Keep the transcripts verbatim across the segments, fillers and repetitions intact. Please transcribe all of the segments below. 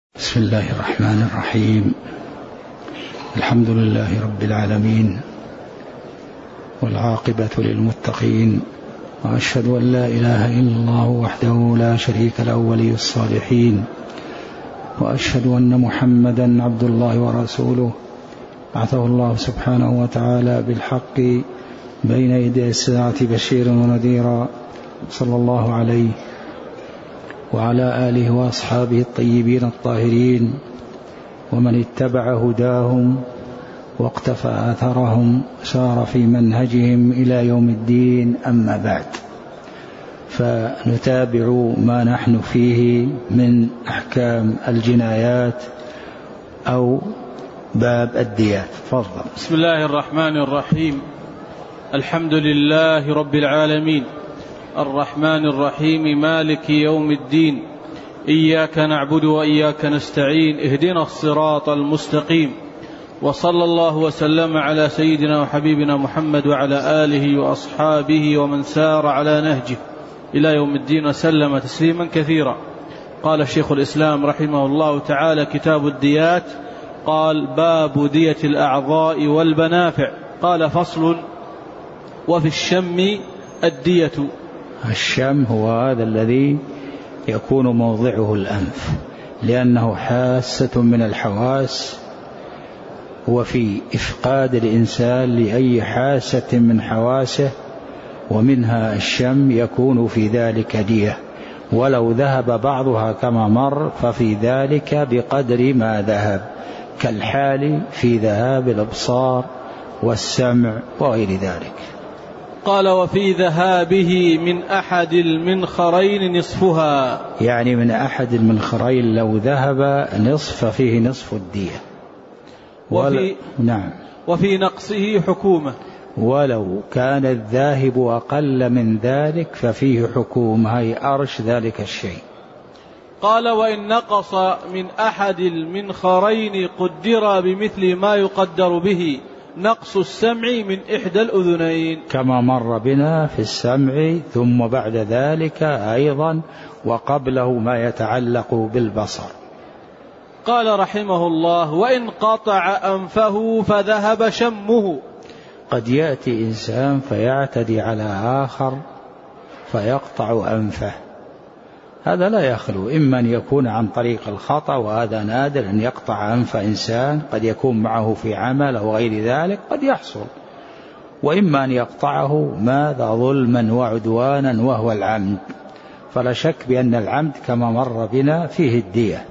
بسم الله الرحمن الرحيم. الحمد لله رب العالمين، والعاقبة للمتقين، وأشهد أن لا إله إلا الله وحده لا شريك له ولي الصالحين، وأشهد أن محمدا عبد الله ورسوله بعثه الله سبحانه وتعالى بالحق بين يدي الساعة بشيرا ونذيرا، صلى الله عليه وعلى آله وأصحابه الطيبين الطاهرين ومن اتبع هداهم واقتفى آثرهم سار في منهجهم إلى يوم الدين. أما بعد، فنتابع ما نحن فيه من أحكام الجنايات أو باب الديات. تفضل. بسم الله الرحمن الرحيم. الحمد لله رب العالمين، الرحمن الرحيم، مالك يوم الدين، إياك نعبد وإياك نستعين، اهدنا الصراط المستقيم، وصلى الله وسلم على سيدنا وحبيبنا محمد وعلى آله وأصحابه ومن سار على نهجه إلى يوم الدين وسلم تسليما كثيرا. قال الشيخ الإسلام رحمه الله تعالى: كتاب الديات. قال: باب دية الأعضاء والبنافع. قال: فصل: وفي الشم الدية. الشم هو هذا الذي يكون موضعه الأنف، لأنه حاسة من الحواس، وفي إفقاد الإنسان لأي حاسة من حواسه ومنها الشم يكون في ذلك دية، ولو ذهب بعضها كما مر ففي ذلك بقدر ما ذهب، كالحال في ذهاب الأبصار والسمع وغير ذلك. قال: وفي ذهابه من أحد المنخرين نصفها، يعني من أحد المنخرين لو ذهب نصف فيه نصف الدية. وفي, نعم. وفي نقصه حكومة، ولو كان الذاهب أقل من ذلك ففيه حكومة، هي أرش ذلك الشيء. قال: وإن نقص من أحد المنخرين قدر بمثل ما يقدر به نقص السمع من إحدى الأذنين، كما مر بنا في السمع، ثم بعد ذلك أيضا وقبله ما يتعلق بالبصر. قال رحمه الله: وإن قطع أنفه فذهب شمه. قد يأتي إنسان فيعتدي على آخر فيقطع أنفه، هذا لا يخلو، إما أن يكون عن طريق الخطأ، وهذا نادر أن يقطع أنف إنسان، قد يكون معه في عمل أو غير ذلك قد يحصل، وإما أن يقطعه ماذا ظلما وعدوانا وهو العمد، فلا شك بأن العمد كما مر بنا فيه الدية،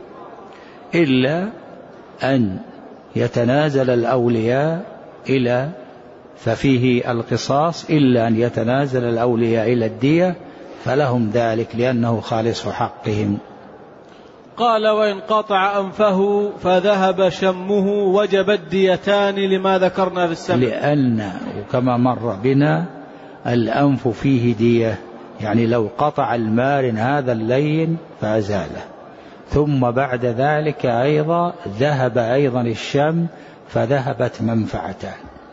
إلا أن يتنازل الأولياء إلى ففيه القصاص، إلا أن يتنازل الأولياء إلى الدية فلهم ذلك لأنه خالص حقهم. قال: وإن قطع أنفه فذهب شمه وجب الديتان لما ذكرنا في السمع، لأن كما مر بنا الأنف فيه دية، يعني لو قطع المارن هذا اللين فأزاله، ثم بعد ذلك أيضا ذهب أيضا الشم فذهبت منفعتان.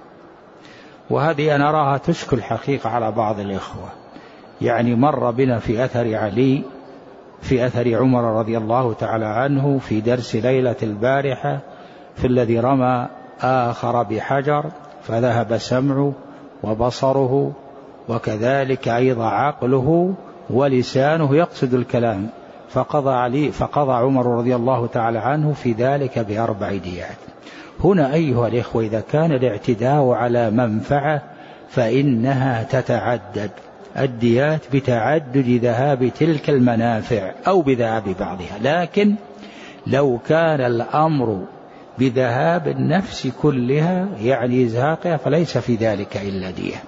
وهذه أنا أراها تشكل حقيقة على بعض الإخوة، يعني مر بنا في أثر علي في أثر عمر رضي الله تعالى عنه في درس ليلة البارحة، في الذي رمى آخر بحجر فذهب سمعه وبصره، وكذلك أيضا عقله ولسانه يقصد الكلام، فقضى علي فقضى عمر رضي الله تعالى عنه في ذلك بأربع ديات. هنا أيها الإخوة، إذا كان الاعتداء على منفعة فإنها تتعدد الديات بتعدد ذهاب تلك المنافع أو بذهاب بعضها، لكن لو كان الأمر بذهاب النفس كلها يعني إزهاقها فليس في ذلك إلا دية.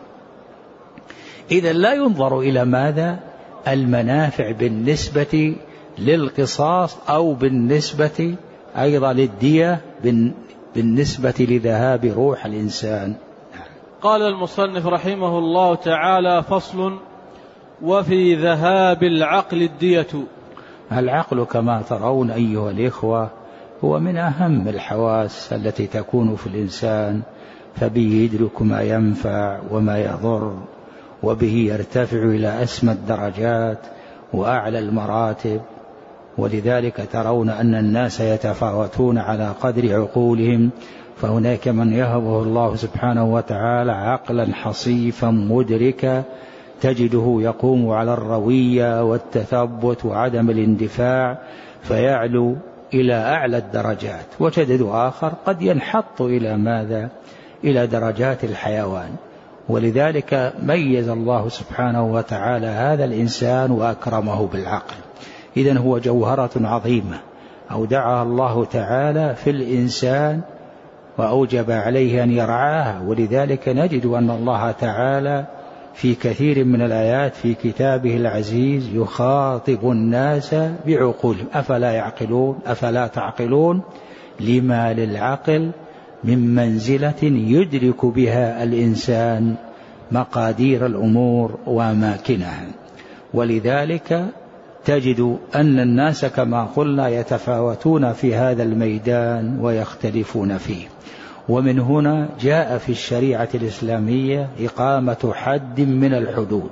إذا لا ينظر إلى ماذا المنافع بالنسبة للقصاص أو بالنسبة أيضا للدية بالنسبة لذهاب روح الإنسان. قال المصنف رحمه الله تعالى: فصل: وفي ذهاب العقل الدية. العقل كما ترون أيها الإخوة هو من أهم الحواس التي تكون في الإنسان، فبه يدرك ما ينفع وما يضر، وبه يرتفع إلى أسمى الدرجات وأعلى المراتب، ولذلك ترون أن الناس يتفاوتون على قدر عقولهم، فهناك من يهبه الله سبحانه وتعالى عقلا حصيفا مدركا تجده يقوم على الروية والتثبت وعدم الاندفاع فيعلو إلى أعلى الدرجات، وتجد آخر قد ينحط إلى ماذا؟ إلى درجات الحيوان. ولذلك ميز الله سبحانه وتعالى هذا الإنسان وأكرمه بالعقل. إذن هو جوهرة عظيمة أودعها الله تعالى في الإنسان وأوجب عليه أن يرعاها. ولذلك نجد أن الله تعالى في كثير من الآيات في كتابه العزيز يخاطب الناس بعقولهم، أفلا يعقلون أفلا تعقلون، لما للعقل من منزلة يدرك بها الإنسان مقادير الأمور وأماكنها. ولذلك تجد أن الناس كما قلنا يتفاوتون في هذا الميدان ويختلفون فيه. ومن هنا جاء في الشريعة الإسلامية إقامة حد من الحدود.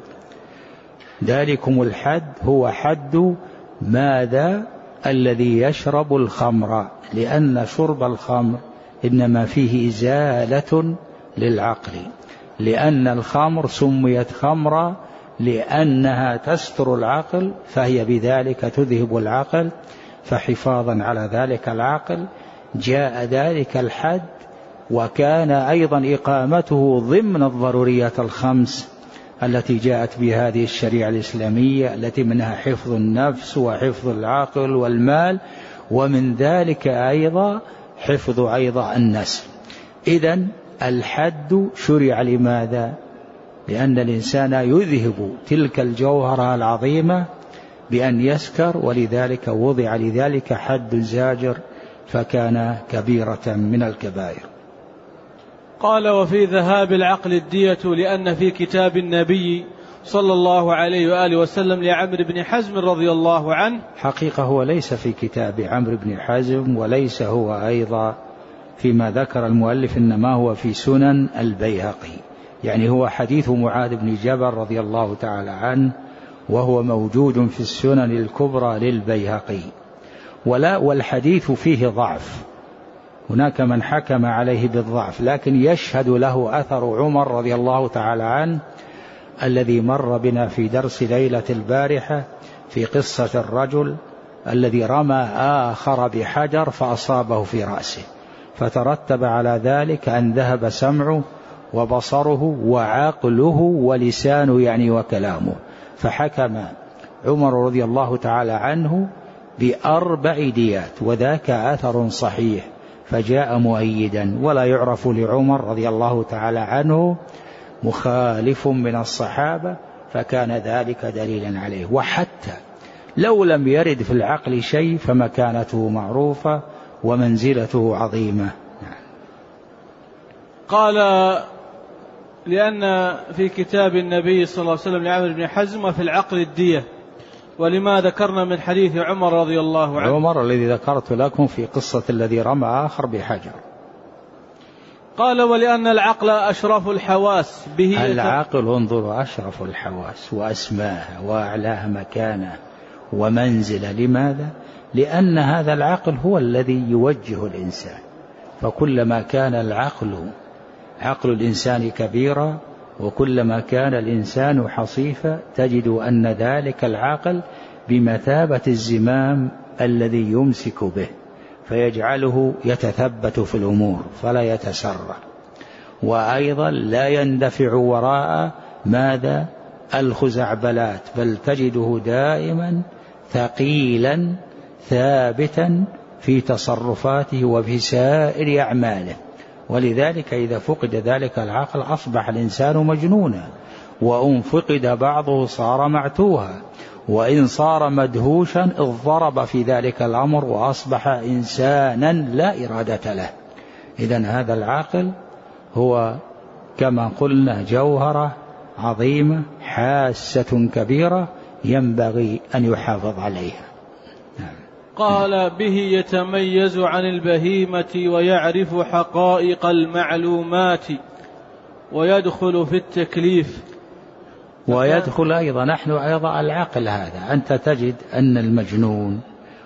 ذلكم الحد هو حد ماذا؟ الذي يشرب الخمر، لأن شرب الخمر إنما فيه إزالة للعقل، لأن الخمر سميت خمرا لأنها تستر العقل، فهي بذلك تذهب العقل، فحفاظا على ذلك العقل جاء ذلك الحد. وكان أيضا إقامته ضمن الضروريات الخمس التي جاءت بهذه الشريعة الإسلامية، التي منها حفظ النفس وحفظ العقل والمال، ومن ذلك أيضا حفظ أيضا النسل. إذن الحد شرع لماذا؟ لأن الإنسان يذهب تلك الجوهرة العظيمة بأن يسكر، ولذلك وضع لذلك حد زاجر، فكان كبيرة من الكبائر. قال: وفي ذهاب العقل الدية، لأن في كتاب النبي صلى الله عليه وآله وسلم لعمرو بن حزم رضي الله عنه. حقيقة هو ليس في كتاب عمرو بن حزم، وليس هو أيضا فيما ذكر المؤلف، إنما هو في سنن البيهقي، يعني هو حديث معاذ بن جبل رضي الله تعالى عنه، وهو موجود في السنن الكبرى للبيهقي. ولا والحديث فيه ضعف، هناك من حكم عليه بالضعف، لكن يشهد له أثر عمر رضي الله تعالى عنه الذي مر بنا في درس ليلة البارحة في قصة الرجل الذي رمى آخر بحجر فأصابه في رأسه، فترتب على ذلك أن ذهب سمعه وبصره وعقله ولسانه يعني وكلامه، فحكم عمر رضي الله تعالى عنه بأربع ديات، وذاك أثر صحيح فجاء مؤيدا، ولا يعرف لعمر رضي الله تعالى عنه مخالف من الصحابة، فكان ذلك دليلا عليه. وحتى لو لم يرد في العقل شيء فمكانته معروفة ومنزلته عظيمة. قال: لأن في كتاب النبي صلى الله عليه وسلم لعمرو بن حزم وفي العقل الدية، ولما ذكرنا من حديث عمر رضي الله عنه. عمر الذي ذكرت لكم في قصة الذي رمى آخر بحجر. قال: ولأن العقل أشرف الحواس به. العقل انظروا أشرف الحواس وأسماها وأعلاها مكانة ومنزلة. لماذا؟ لأن هذا العقل هو الذي يوجه الإنسان، فكلما كان العقل عقل الإنسان كبيرا وكلما كان الإنسان حصيفا تجد أن ذلك العقل بمثابة الزمام الذي يمسك به، فيجعله يتثبت في الأمور فلا يتسرع، وأيضا لا يندفع وراء ماذا؟ الخزعبلات، بل تجده دائما ثقيلا ثابتا في تصرفاته وفي سائر أعماله. ولذلك إذا فقد ذلك العقل أصبح الإنسان مجنونا، وإن فقد بعضه صار معتوها، وإن صار مدهوشا اضطرب في ذلك الأمر وأصبح إنسانا لا إرادة له. إذن هذا العقل هو كما قلنا جوهرة عظيمة حاسة كبيرة ينبغي أن يحافظ عليها. قال: به يتميز عن البهيمة ويعرف حقائق المعلومات ويدخل في التكليف. ويدخل أيضا نحن أيضا العقل هذا، أنت تجد أن المجنون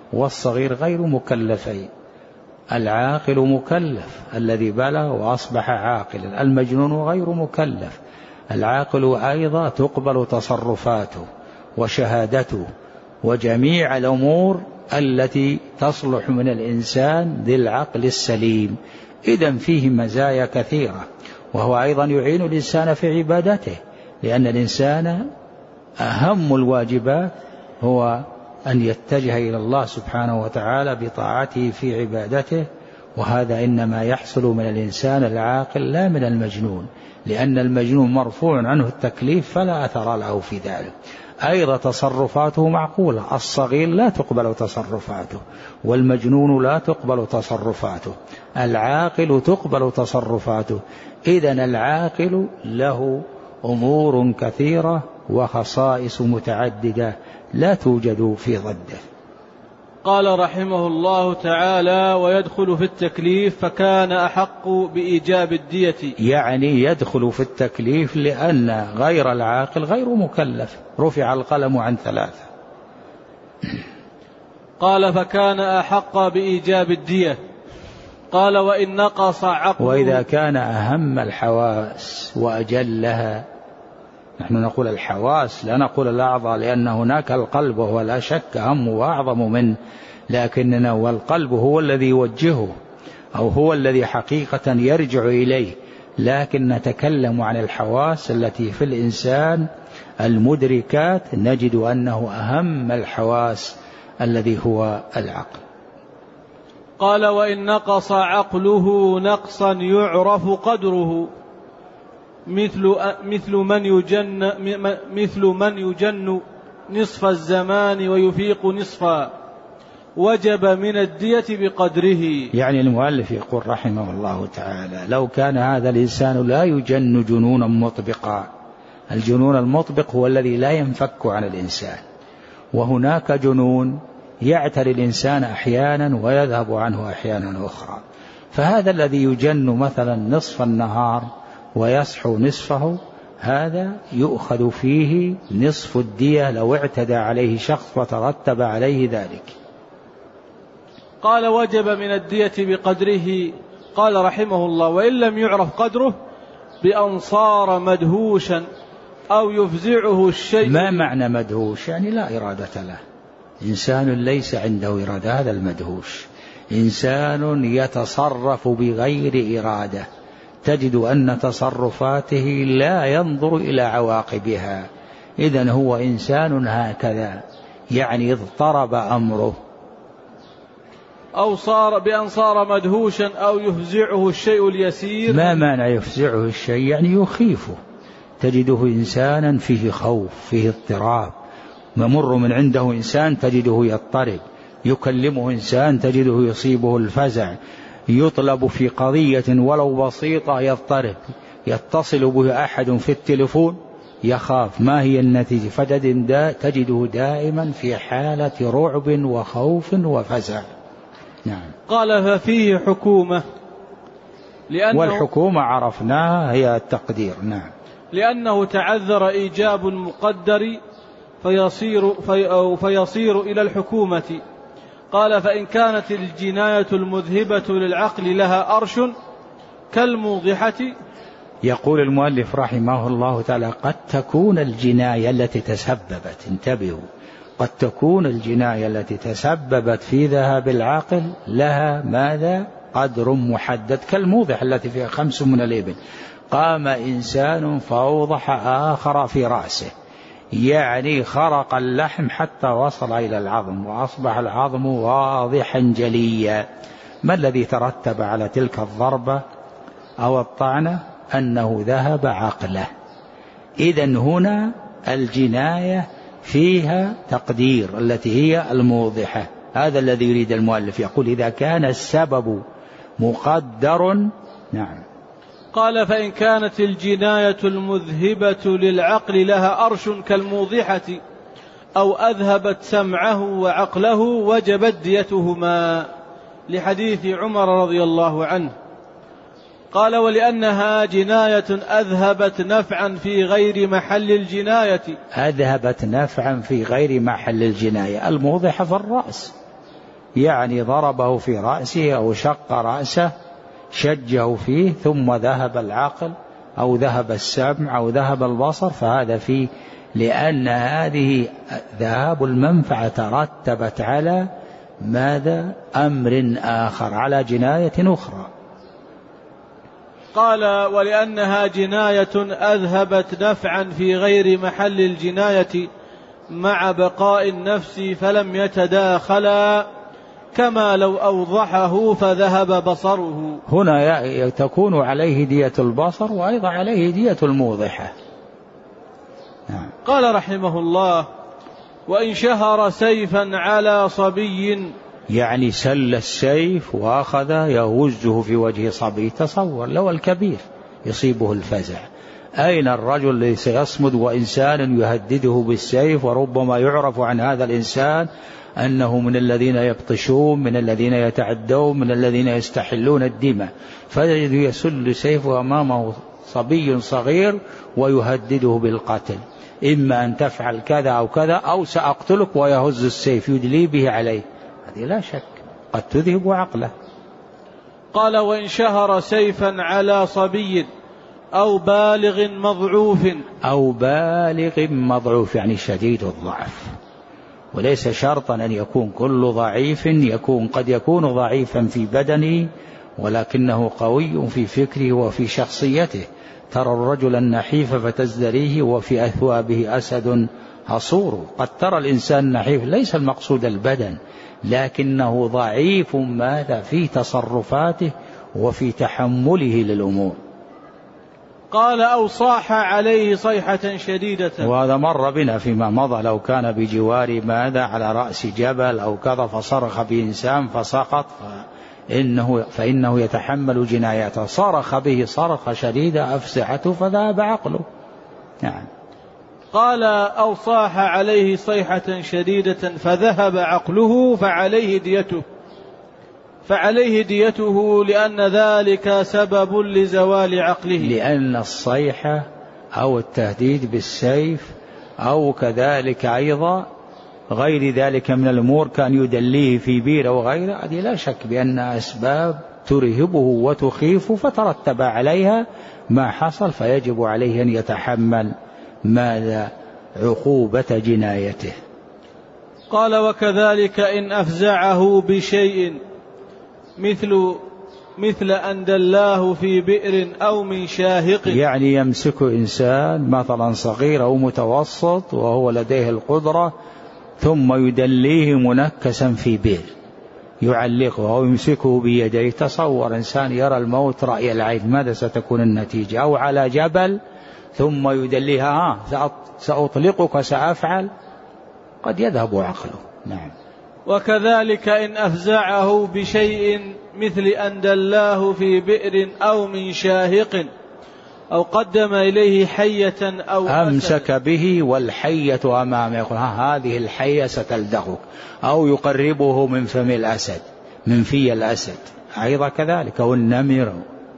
والصغير غير مكلفين. العاقل مكلف الذي بلغ وأصبح عاقلا، المجنون غير مكلف. العاقل أيضا تقبل تصرفاته وشهادته وجميع الأمور التي تصلح من الإنسان ذي العقل السليم. إذن فيه مزايا كثيرة، وهو أيضا يعين الإنسان في عبادته، لأن الإنسان أهم الواجبات هو أن يتجه إلى الله سبحانه وتعالى بطاعته في عبادته، وهذا إنما يحصل من الإنسان العاقل لا من المجنون، لأن المجنون مرفوع عنه التكليف فلا أثر له في ذلك. أيضا تصرفاته معقولة، الصغير لا تقبل تصرفاته، والمجنون لا تقبل تصرفاته، العاقل تقبل تصرفاته. إذن العاقل له أمور كثيرة وخصائص متعددة لا توجد في ضده. قال رحمه الله تعالى: ويدخل في التكليف فكان أحق بإيجاب الدية. يعني يدخل في التكليف لأن غير العاقل غير مكلف، رفع القلم عن ثلاثة. قال: فكان أحق بإيجاب الدية. قال: وإن نقص عقله. وإذا كان أهم الحواس وأجلها، نحن نقول الحواس لا نقول الأعضاء، لأن هناك القلب وهو لا شك أهم وأعظم منه، لكننا والقلب هو الذي يوجهه أو هو الذي حقيقة يرجع إليه، لكن نتكلم عن الحواس التي في الإنسان المدركات، نجد أنه أهم الحواس الذي هو العقل. قال: وإن نقص عقله نقصا يعرف قدره مثل مثل من يجن مثل من يجن نصف الزمان ويفيق نصفا، وجب من الدية بقدره. يعني المؤلف يقول رحمه الله تعالى: لو كان هذا الإنسان لا يجن جنونا مطبقا، الجنون المطبق هو الذي لا ينفك عن الإنسان، وهناك جنون يعتري الإنسان أحيانا ويذهب عنه أحيانا أخرى، فهذا الذي يجن مثلا نصف النهار ويصحو نصفه، هذا يؤخذ فيه نصف الدية لو اعتدى عليه شخص وترتب عليه ذلك. قال: وجب من الدية بقدره. قال رحمه الله: وإن لم يعرف قدره بأن صار مدهوشا أو يفزعه الشيء. ما معنى مدهوش؟ يعني لا إرادة له، إنسان ليس عنده إرادة، هذا المدهوش. إنسان يتصرف بغير إرادة، تجد أن تصرفاته لا ينظر إلى عواقبها، إذن هو إنسان هكذا، يعني اضطرب أمره. أو صار بأن صار مدهوشا أو يفزعه الشيء اليسير. ما معنى يفزعه الشيء؟ يعني يخيفه، تجده إنسانا فيه خوف، فيه اضطراب، ممر من عنده إنسان تجده يضطرب، يكلمه إنسان تجده يصيبه الفزع، يطلب في قضية ولو بسيطة يضطرب، يتصل به أحد في التلفون يخاف، ما هي النتيجة؟ فتجده دائما في حالة رعب وخوف وفزع. نعم. قال: ففيه حكومة، لأنه والحكومة عرفناها هي التقدير. نعم. لأنه تعذر إيجاب المقدر فيصير, في أو فيصير إلى الحكومة. قال: فإن كانت الجناية المذهبة للعقل لها أرش كالموضحة. يقول المؤلف رحمه الله تعالى: قد تكون الجناية التي تسببت، انتبهوا، قد تكون الجناية التي تسببت في ذهاب العقل لها ماذا؟ قدر محدد، كالموضح التي فيها خمس من الإبل. قام إنسان فأوضح آخر في رأسه، يعني خرق اللحم حتى وصل إلى العظم وأصبح العظم واضحا جليا. ما الذي ترتب على تلك الضربة أو الطعنة؟ أنه ذهب عقله. إذن هنا الجناية فيها تقدير التي هي الموضحة، هذا الذي يريد المؤلف، يقول إذا كان السبب مقدر. نعم. قال: فإن كانت الجناية المذهبة للعقل لها أرش كالموضحة أو أذهبت سمعه وعقله وجبت ديتهما، لحديث عمر رضي الله عنه. قال: ولأنها جناية أذهبت نفعا في غير محل الجناية. أذهبت نفعا في غير محل الجناية، الموضحة في الرأس، يعني ضربه في رأسه أو شق رأسه شجه فيه ثم ذهب العقل أو ذهب السمع أو ذهب البصر، فهذا فيه، لأن هذه ذهاب المنفعة ترتبت على ماذا؟ أمر آخر، على جناية أخرى. قال: ولأنها جناية أذهبت نفعا في غير محل الجناية مع بقاء النفس فلم يتداخلا، كما لو أوضحه فذهب بصره. هنا تكون عليه دية البصر وأيضا عليه دية الموضحة. نعم. قال رحمه الله: وإن شهر سيفا على صبي، يعني سل السيف وأخذ يهزه في وجه صبي. تصور لو الكبير يصيبه الفزع، أين الرجل الذي سيصمد وإنسان يهدده بالسيف، وربما يعرف عن هذا الإنسان أنه من الذين يبطشون، من الذين يتعدون، من الذين يستحلون الدماء، فيجد يسل سيفه أمامه صبي صغير ويهدده بالقتل، إما أن تفعل كذا أو كذا أو سأقتلك، ويهز السيف يدلي به عليه، هذه لا شك قد تذهب عقله. قال: وإن شهر سيفا على صبي أو بالغ مضعوف. أو بالغ مضعوف يعني شديد الضعف، وليس شرطا أن يكون كل ضعيف، يكون قد يكون ضعيفا في بدنه ولكنه قوي في فكره وفي شخصيته. ترى الرجل النحيف فتزدريه وفي أثوابه أسد هصور. قد ترى الإنسان النحيف ليس المقصود البدن، لكنه ضعيف ماذا؟ في تصرفاته وفي تحمله للأمور. قال: أو صاح عليه صيحة شديدة. وهذا مر بنا فيما مضى، لو كان بجوار ماذا على رأس جبل أو كذا فصرخ بإنسان فسقط فإنه, فإنه يتحمل جنايته. صرخ به صرخة شديدة أفزعته فذهب عقله. نعم. قال: أو صاح عليه صيحة شديدة فذهب عقله فعليه ديته فعليه ديته لأن ذلك سبب لزوال عقله. لأن الصيحة أو التهديد بالسيف أو كذلك أيضا غير ذلك من الأمور كان يدليه في بير وغيره، هذه لا شك بأنها أسباب ترهبه وتخيف، فترتب عليها ما حصل، فيجب عليه أن يتحمل ماذا؟ عقوبة جنايته. قال: وكذلك إن أفزعه بشيء مثل مثل أن دلاه في بئر أو من شاهق، يعني يمسك إنسان مثلا صغير أو متوسط وهو لديه القدرة ثم يدليه منكسا في بئر يعلقه أو يمسكه بيديه. تصور إنسان يرى الموت رأي العين، ماذا ستكون النتيجة؟ أو على جبل ثم يدليها ها سأطلقك سأفعل، قد يذهب عقله. نعم. وكذلك إن أفزعه بشيء مثل أن دلاه في بئر أو من شاهق أو قدم إليه حية أو أمسك به والحية أمامه، يقول ها هذه الحية ستلدغك، أو يقربه من فم الأسد، من في الأسد أيضا كذلك، أو النمر،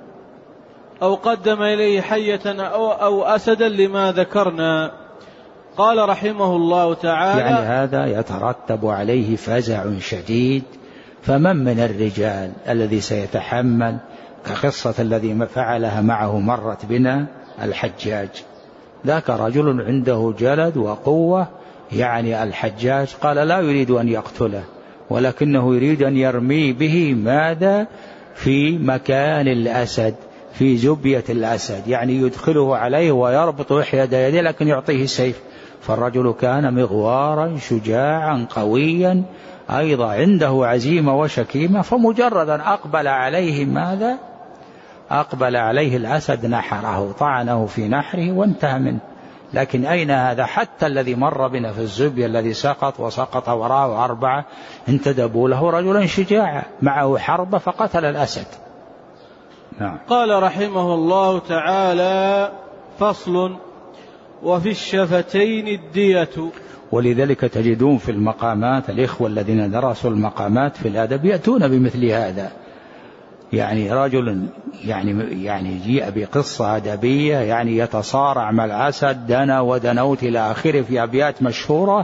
أو قدم إليه حية أو, أو أسدا لما ذكرنا. قال رحمه الله تعالى: يعني هذا يترتب عليه فزع شديد. فمن من الرجال الذي سيتحمل كقصة الذي فعلها معه مرت بنا الحجاج؟ ذاك رجل عنده جلد وقوة، يعني الحجاج قال لا يريد أن يقتله ولكنه يريد أن يرمي به ماذا؟ في مكان الأسد، في زبية الأسد، يعني يدخله عليه ويربط إحدى يديه لكن يعطيه السيف. فالرجل كان مغوارا شجاعا قويا أيضا عنده عزيمة وشكيمة، فمجردا أقبل عليه ماذا؟ أقبل عليه الأسد نحره، طعنه في نحره وانتهى منه. لكن أين هذا؟ حتى الذي مر بنا في الزبية الذي سقط وسقط وراءه أربعة انتدبوا له رجلا شجاعا معه حربة فقتل الأسد. نعم. قال رحمه الله تعالى: فصل: وفي الشفتين الدية. ولذلك تجدون في المقامات الإخوة الذين درسوا المقامات في الأدب يأتون بمثل هذا، يعني رجل يعني يعني جيء بقصة أدبية، يعني يتصارع مع الأسد دنا ودنوت إلى آخره في أبيات مشهورة،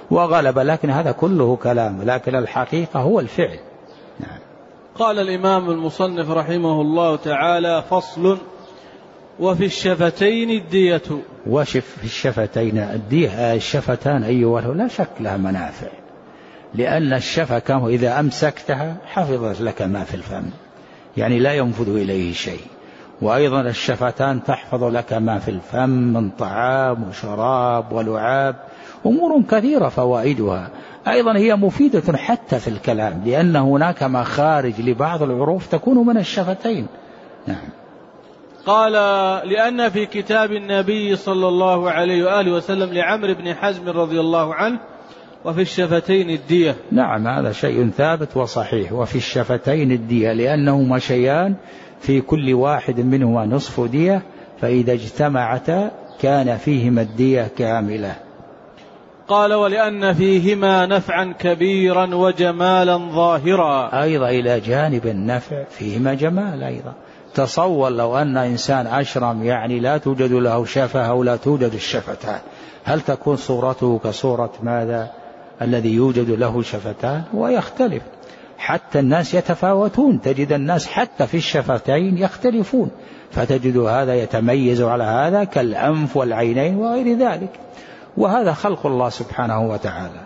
وغلب، لكن هذا كله كلام، لكن الحقيقة هو الفعل. نعم. قال الإمام المصنف رحمه الله تعالى: فصل: وفي الشفتين الدية. وشف في الشفتين الدية، الشفتان أيها لا شك لها منافع، لأن الشفة إذا أمسكتها حفظت لك ما في الفم، يعني لا ينفذ إليه شيء. وأيضا الشفتان تحفظ لك ما في الفم من طعام وشراب ولعاب، أمور كثيرة فوائدها. أيضا هي مفيدة حتى في الكلام، لأن هناك مخارج لبعض الحروف تكون من الشفتين. نعم. قال: لأن في كتاب النبي صلى الله عليه وآله وسلم لعمرو بن حزم رضي الله عنه: وفي الشفتين الدية. نعم، هذا شيء ثابت وصحيح، وفي الشفتين الدية، لأنهما شيئان في كل واحد منهما نصف دية، فإذا اجتمعتا كان فيهما الدية كاملة. قال: ولأن فيهما نفعا كبيرا وجمالا ظاهرا. أيضا إلى جانب النفع فيهما جمال أيضا. تصور لو أن إنسان أشرم، يعني لا توجد له شفة أو لا توجد الشفتان، هل تكون صورته كصورة ماذا الذي يوجد له شفتان؟ ويختلف. حتى الناس يتفاوتون، تجد الناس حتى في الشفتين يختلفون، فتجد هذا يتميز على هذا كالأنف والعينين وغير ذلك، وهذا خلق الله سبحانه وتعالى.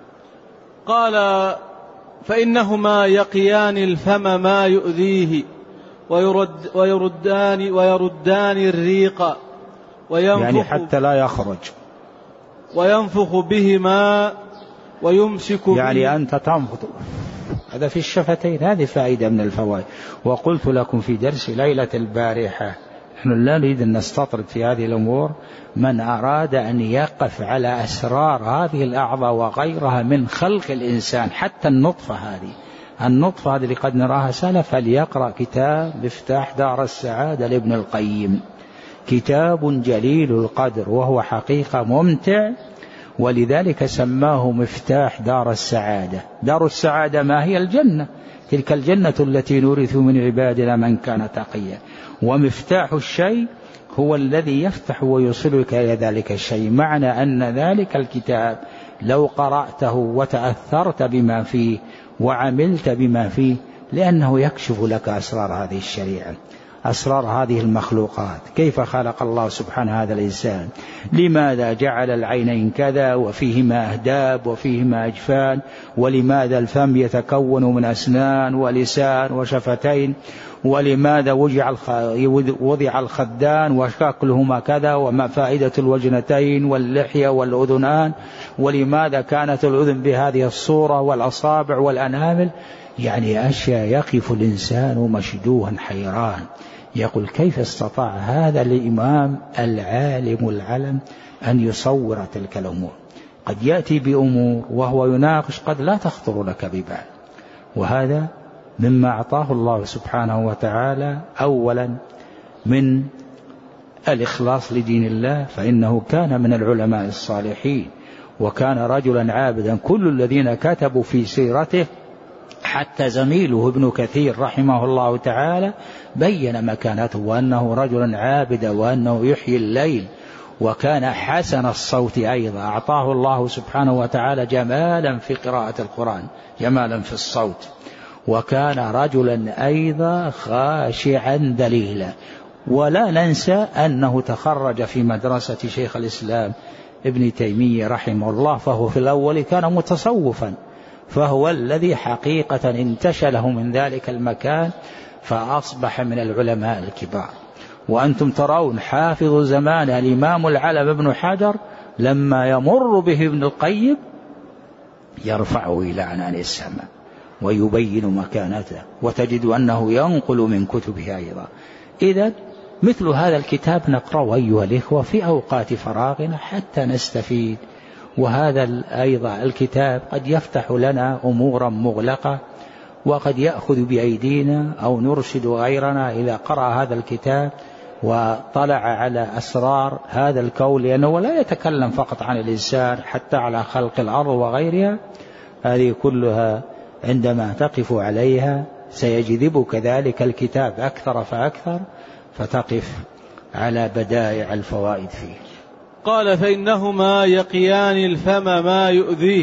قال: فإنهما يقيان الفم ما يؤذيه ويرد ويردان, ويردان الريق وينفخ، يعني حتى لا يخرج، وينفخ بهما ويمسك، يعني به. أنت تنفخ، هذا في الشفتين. هذه فائدة من الفوائد. وقلت لكم في درس ليلة البارحة، نحن لا نريد أن نستطرد في هذه الأمور. من أراد أن يقف على أسرار هذه الأعضاء وغيرها من خلق الإنسان، حتى النطفة هذه النطفة هذه اللي قد نراها سلف، فليقرأ كتاب مفتاح دار السعادة لابن القيم، كتاب جليل القدر، وهو حقيقة ممتع، ولذلك سماه مفتاح دار السعادة. دار السعادة ما هي؟ الجنة، تلك الجنة التي نورث من عبادنا من كان تقيا. ومفتاح الشيء هو الذي يفتح ويوصلك إلى ذلك الشيء، معنى أن ذلك الكتاب لو قرأته وتأثرت بما فيه وعملت بما فيه، لأنه يكشف لك أسرار هذه الشريعة، أسرار هذه المخلوقات، كيف خلق الله سبحانه هذا الإنسان، لماذا جعل العينين كذا وفيهما أهداب وفيهما أجفان، ولماذا الفم يتكون من أسنان ولسان وشفتين، ولماذا وضع الخدان وشكلهما كذا، وما فائدة الوجنتين واللحية والأذنان، ولماذا كانت الأذن بهذه الصورة والأصابع والأنامل. يعني أشياء يقف الإنسان مشدوها حيران، يقول كيف استطاع هذا الإمام العالم العلم أن يصور تلك الأمور. قد يأتي بأمور وهو يناقش قد لا تخطر لك ببال، وهذا مما أعطاه الله سبحانه وتعالى أولا من الإخلاص لدين الله، فإنه كان من العلماء الصالحين وكان رجلا عابدا. كل الذين كتبوا في سيرته، حتى زميله ابن كثير رحمه الله تعالى بين مكانته، وأنه رجل عابد، وأنه يحيي الليل، وكان حسن الصوت أيضا. أعطاه الله سبحانه وتعالى جمالا في قراءة القرآن، جمالا في الصوت، وكان رجلا أيضا خاشعا ذليلا. ولا ننسى أنه تخرج في مدرسة شيخ الإسلام ابن تيمية رحمه الله، فهو في الأول كان متصوفا، فهو الذي حقيقة انتشله من ذلك المكان فأصبح من العلماء الكبار. وأنتم ترون حافظ زمان الإمام العلم ابن حجر لما يمر به ابن القيم يرفعه إلى عنان السماء ويبين مكانته، وتجد أنه ينقل من كتبه أيضا. إذن مثل هذا الكتاب نقرأه أيها الإخوة في أوقات فراغنا حتى نستفيد. وهذا أيضا الكتاب قد يفتح لنا أمورا مغلقة، وقد يأخذ بأيدينا أو نرشد غيرنا إذا قرأ هذا الكتاب وطلع على أسرار هذا الكون، لأنه لا يتكلم فقط عن الإنسان، حتى على خلق الأرض وغيرها. هذه كلها عندما تقف عليها سيجذبك ذلك الكتاب أكثر فأكثر، فتقف على بدائع الفوائد فيه. قال فإنهما يقيان الفم ما يؤذيه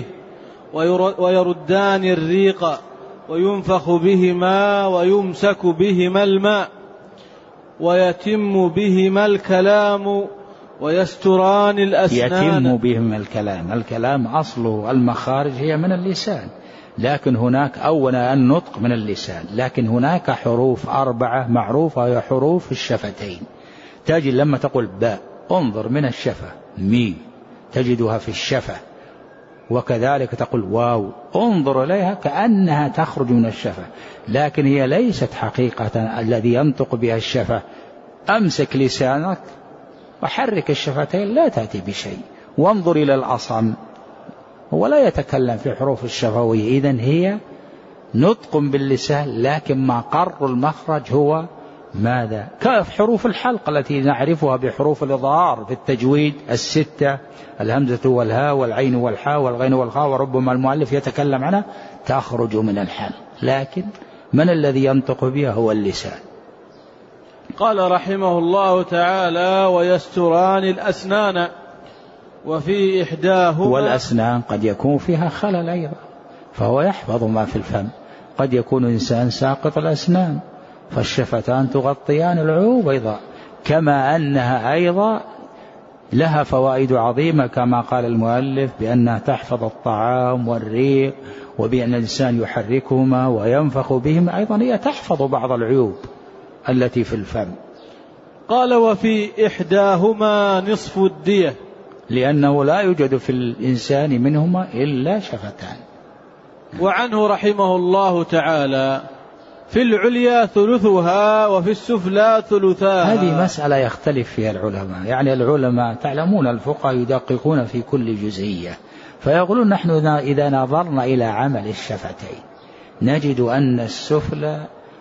ويردان الريق وينفخ بهما ويمسك بهما الماء ويتم بهما الكلام ويستران الأسنان. يتم بهما الكلام، الكلام أصله المخارج هي من اللسان، لكن هناك أولا النطق من اللسان، لكن هناك حروف أربعة معروفة هي حروف الشفتين. تجد لما تقول باء انظر من الشفة، مي تجدها في الشفة، وكذلك تقول واو انظر إليها كأنها تخرج من الشفة، لكن هي ليست حقيقة الذي ينطق بها الشفة. أمسك لسانك وحرك الشفتين لا تأتي بشيء، وانظر إلى الأصم ولا يتكلم في حروف الشفوية. إذن هي نطق باللسان، لكن ما قر المخرج هو ماذا؟ كحروف الحلق التي نعرفها بحروف الإظهار في التجويد الستة، الهمزة والهاء والعين والحاء والغين والخاء، وربما المؤلف يتكلم عنها، تخرج من الحلق، لكن من الذي ينطق بها هو اللسان. قال رحمه الله تعالى ويستران الأسنان وفي إحداهما، والأسنان قد يكون فيها خلل أيضا، فهو يحفظ ما في الفم. قد يكون إنسان ساقط الأسنان فالشفتان تغطيان العيوب أيضا، كما أنها أيضا لها فوائد عظيمة كما قال المؤلف بأنها تحفظ الطعام والريق، وبأن الإنسان يحركهما وينفخ بهما، أيضا هي تحفظ بعض العيوب التي في الفم. قال وفي إحداهما نصف الدية، لأنه لا يوجد في الإنسان منهما إلا شفتان. وعنه رحمه الله تعالى في العليا ثلثها وفي السفلى ثلثاها. هذه مسألة يختلف فيها العلماء، يعني العلماء تعلمون الفقهاء يدققون في كل جزئية، فيقولون نحن إذا نظرنا إلى عمل الشفتين نجد أن السفلى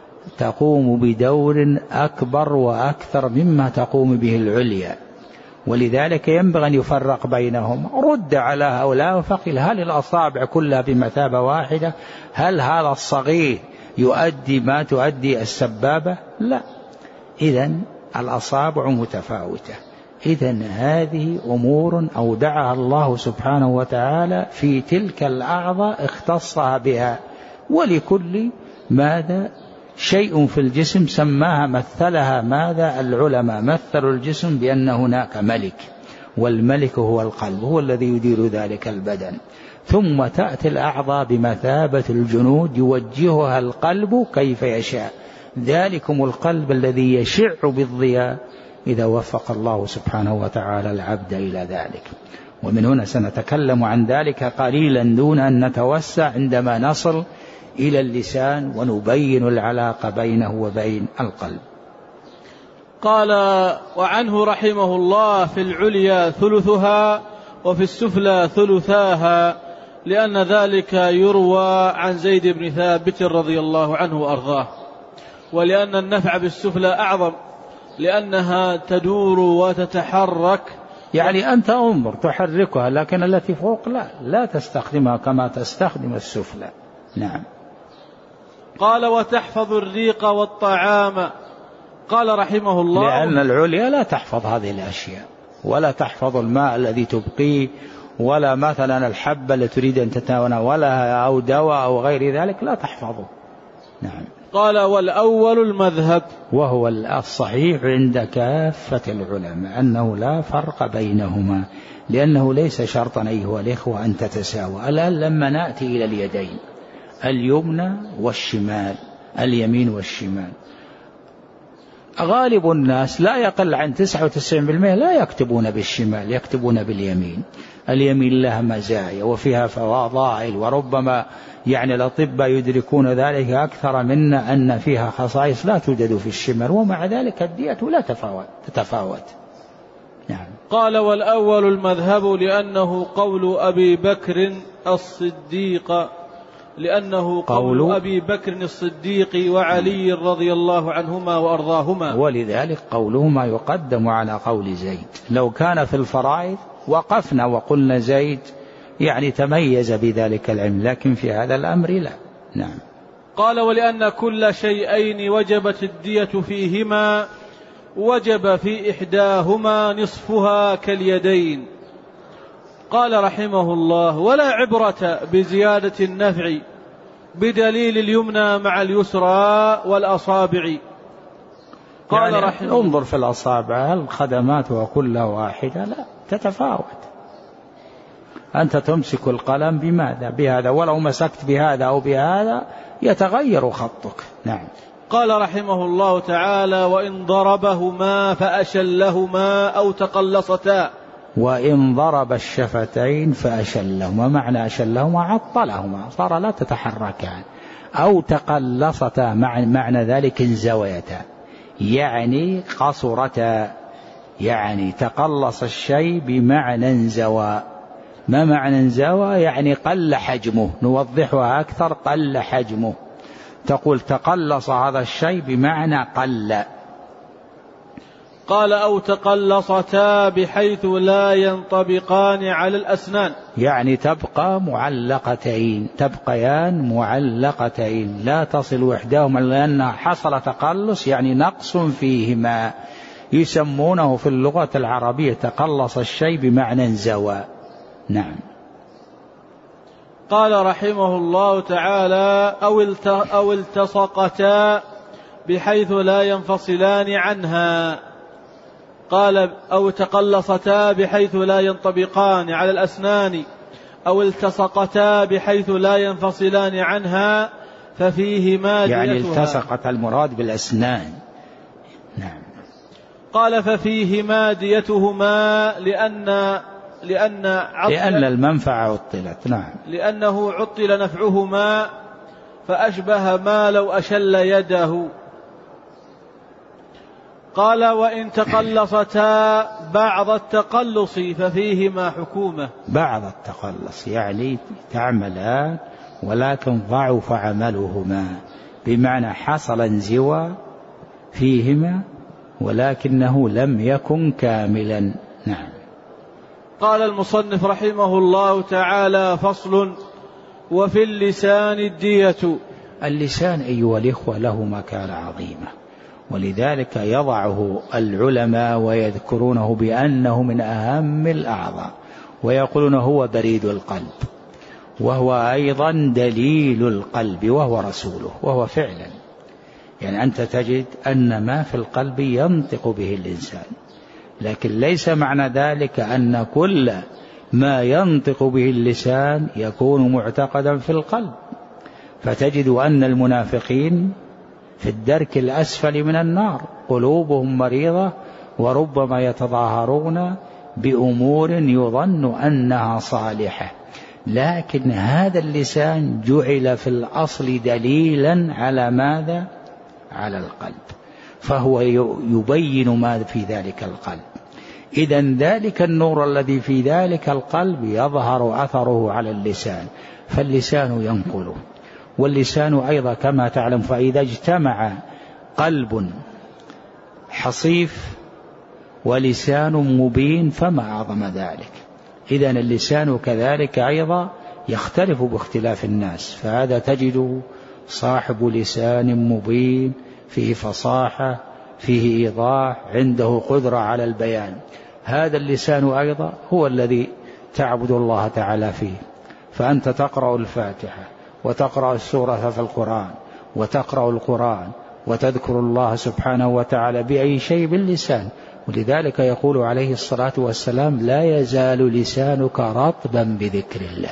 تقوم بدور أكبر وأكثر مما تقوم به العليا، ولذلك ينبغي أن يفرق بينهم. رد على هؤلاء فقل هل الأصابع كلها بمثابة واحدة؟ هل هذا الصغير يؤدي ما تؤدي السبابة؟ لا، إذن الأصابع متفاوتة. إذن هذه أمور أودعها الله سبحانه وتعالى في تلك الأعضاء اختصها بها، ولكل ماذا شيء في الجسم سماها مثلها ماذا العلماء مثلوا الجسم بأن هناك ملك، والملك هو القلب، هو الذي يدير ذلك البدن. ثم تأتي الأعضاء بمثابة الجنود يوجهها القلب كيف يشاء، ذلكم القلب الذي يشع بالضياء إذا وفق الله سبحانه وتعالى العبد إلى ذلك. ومن هنا سنتكلم عن ذلك قليلا دون أن نتوسع عندما نصل إلى اللسان ونبين العلاقة بينه وبين القلب. قال وعنه رحمه الله في العليا ثلثها وفي السفلى ثلثاها، لأن ذلك يروى عن زيد بن ثابت رضي الله عنه وأرضاه، ولأن النفع بالسفلى أعظم لأنها تدور وتتحرك. يعني أنت انظر تحركها، لكن التي فوق لا لا تستخدمها كما تستخدم السفلى. نعم. قال وتحفظ الريق والطعام. قال رحمه الله لأن العليا لا تحفظ هذه الأشياء، ولا تحفظ الماء الذي تبقيه، ولا مثلا الحبة التي تريد أن تتناولها أو دواء أو غير ذلك لا تحفظه. نعم. قال والأول المذهب، وهو الصحيح عند كافة العلماء أنه لا فرق بينهما، لأنه ليس شرطا أيها الإخوة أن تتساوى. الآن لما نأتي إلى اليدين اليمنى والشمال، اليمين والشمال، غالب الناس لا يقل عن تسعة وتسعين بالمئة لا يكتبون بالشمال، يكتبون باليمين. اليمين لها مزايا وفيها فضائل، وربما يعني الأطباء يدركون ذلك أكثر منا أن فيها خصائص لا توجد في الشمال، ومع ذلك الدية لا تتفاوت تتفاوت. نعم. قال والأول المذهب لأنه قول أبي بكر الصديق لأنه قول, قول أبي بكر الصديق وعلي رضي الله عنهما وأرضاهما، ولذلك قولهما يقدم على قول زيد. لو كان في الفرائض وقفنا وقلنا زيد يعني تميز بذلك العلم، لكن في هذا الأمر لا. نعم. قال ولأن كل شيئين وجبت الدية فيهما وجب في إحداهما نصفها كاليدين. قال رحمه الله: ولا عبرة بزيادة النفع بدليل اليمنى مع اليسرى والأصابع. قال يعني رحمه انظر في الأصابع هل خدماتها كلها واحدة؟ لا، تتفاوت. أنت تمسك القلم بماذا؟ بهذا، ولو مسكت بهذا أو بهذا يتغير خطك. نعم. قال رحمه الله تعالى: وإن ضربهما فأشلهما أو تقلصتا. وإن ضرب الشفتين فأشلهما، معنى أشلهما عطلهما، صار لا تتحركان، أو تقلصتا معنى ذلك انزويتا، يعني قصرتا، يعني تقلص الشيء بمعنى انزوى. ما معنى انزوى؟ يعني قل حجمه، نوضحها أكثر، قل حجمه. تقول تقلص هذا الشيء بمعنى قل. قال: أو تقلصتا بحيث لا ينطبقان على الأسنان، يعني تبقى معلقتين، تبقيان معلقتين، لا تصل إحداهما، لأن حصل تقلص يعني نقص فيهما، يسمونه في اللغة العربية تقلص الشيء بمعنى انزوى. نعم. قال رحمه الله تعالى: أو التصقتا بحيث لا ينفصلان عنها. قال: أو تقلصتا بحيث لا ينطبقان على الأسنان، أو التصقتا بحيث لا ينفصلان عنها، ففيهما ديتها. يعني التصقت المراد بالأسنان. نعم. قال: ففيهما ديتهما لأن لأن, لأن المنفعة عطلت. نعم. لأنه عطل نفعهما، فأشبه ما لو أشل يده. قال: وإن تقلصتا بعض التقلص ففيهما حكومة. بعض التقلص يعني تعملان ولكن ضعف عملهما، بمعنى حصل انزوى فيهما ولكنه لم يكن كاملا. نعم. قال المصنف رحمه الله تعالى: فصل: وفي اللسان الدية. اللسان أيها الإخوة له مكانة عظيمة، ولذلك يضعه العلماء ويذكرونه بأنه من أهم الأعضاء، ويقولون هو بريد القلب، وهو أيضا دليل القلب، وهو رسوله، وهو فعلا. يعني أنت تجد أن ما في القلب ينطق به الإنسان، لكن ليس معنى ذلك أن كل ما ينطق به اللسان يكون معتقدا في القلب. فتجد أن المنافقين في الدرك الأسفل من النار، قلوبهم مريضة، وربما يتظاهرون بأمور يظن أنها صالحة، لكن هذا اللسان جعل في الأصل دليلا على ماذا؟ على القلب، فهو يبين ما في ذلك القلب. إذن ذلك النور الذي في ذلك القلب يظهر أثره على اللسان، فاللسان ينقله. واللسان أيضا كما تعلم، فإذا اجتمع قلب حصيف ولسان مبين فما أعظم ذلك. إذن اللسان كذلك أيضا يختلف باختلاف الناس، فهذا تجد صاحب لسان مبين فيه فصاحة، فيه إيضاح، عنده قدرة على البيان. هذا اللسان أيضا هو الذي تعبد الله تعالى فيه. فأنت تقرأ الفاتحة وتقرأ السورة في القرآن وتقرأ القرآن وتذكر الله سبحانه وتعالى بأي شيء باللسان. ولذلك يقول عليه الصلاة والسلام: لا يزال لسانك رطبا بذكر الله.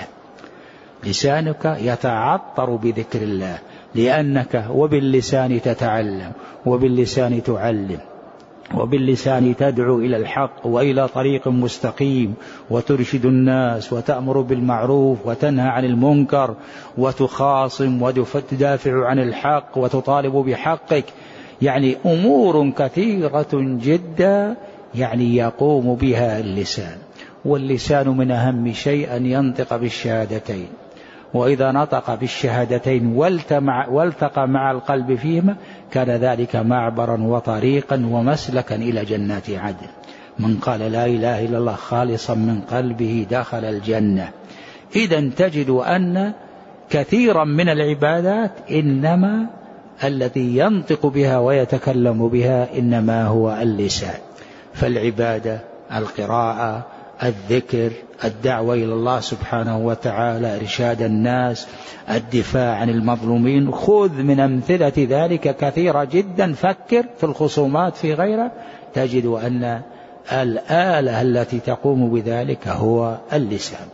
لسانك يتعطر بذكر الله، لأنك وباللسان تتعلم، وباللسان تعلم، وباللسان تدعو إلى الحق وإلى طريق مستقيم، وترشد الناس، وتأمر بالمعروف وتنهى عن المنكر، وتخاصم وتدافع عن الحق وتطالب بحقك. يعني أمور كثيرة جدا يعني يقوم بها اللسان. واللسان من أهم شيء أن ينطق بالشهادتين، وإذا نطق بالشهادتين والتقى مع القلب فيهما كان ذلك معبرا وطريقا ومسلكا إلى جنات عدن. من قال لا إله إلا الله خالصا من قلبه دخل الجنة. إذن تجد أن كثيرا من العبادات إنما الذي ينطق بها ويتكلم بها إنما هو اللسان. فالعبادة، القراءة، الذكر، الدعوة إلى الله سبحانه وتعالى، إرشاد الناس، الدفاع عن المظلومين، خذ من أمثلة ذلك كثيرة جدا. فكر في الخصومات في غيره تجد أن الآلة التي تقوم بذلك هو اللسان.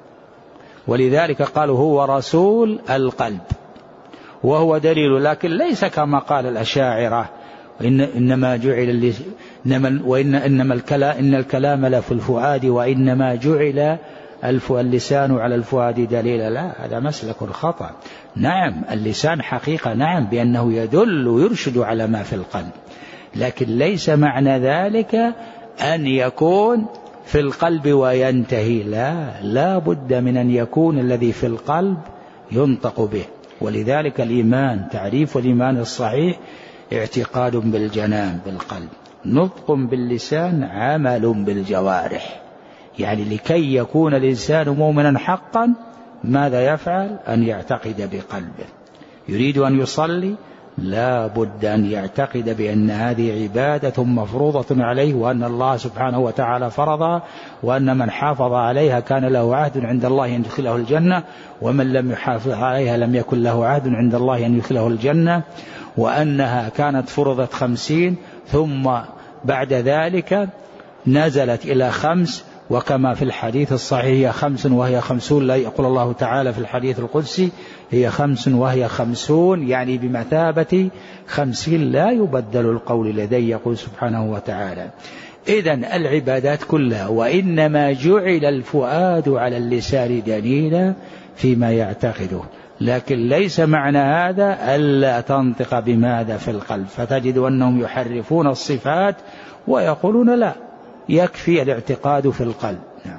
ولذلك قالوا هو رسول القلب وهو دليل، لكن ليس كما قال الأشاعرة إن إنما جعل إنما وإن إنما الكلام إن الكلام لا في الفؤاد وإنما جعل اللسان على الفؤاد دليلا. لا، هذا مسلك خطأ. نعم اللسان حقيقة، نعم بأنه يدل ويرشد على ما في القلب، لكن ليس معنى ذلك أن يكون في القلب وينتهي. لا، لا بد من أن يكون الذي في القلب ينطق به. ولذلك الإيمان، تعريف الإيمان الصحيح اعتقاد بالجنان بالقلب، نطق باللسان، عمل بالجوارح. يعني لكي يكون الإنسان مؤمنا حقا ماذا يفعل؟ أن يعتقد بقلبه. يريد أن يصلي لا بد أن يعتقد بأن هذه عبادة مفروضة عليه، وأن الله سبحانه وتعالى فرضها، وأن من حافظ عليها كان له عهد عند الله أن يدخله الجنة، ومن لم يحافظ عليها لم يكن له عهد عند الله أن يدخله الجنة، وأنها كانت فرضت خمسين ثم بعد ذلك نزلت إلى خمس، وكما في الحديث الصحيح هي خمس وهي خمسون. لا يقول الله تعالى في الحديث القدسي هي خمس وهي خمسون، يعني بمثابة خمسين، لا يبدل القول لدي، يقول سبحانه وتعالى. إذن العبادات كلها وإنما جعل الفؤاد على اللسان دليلا فيما يعتقده، لكن ليس معنى هذا ألا تنطق بماذا في القلب. فتجد أنهم يحرفون الصفات ويقولون لا، يكفي الاعتقاد في القلب. نعم.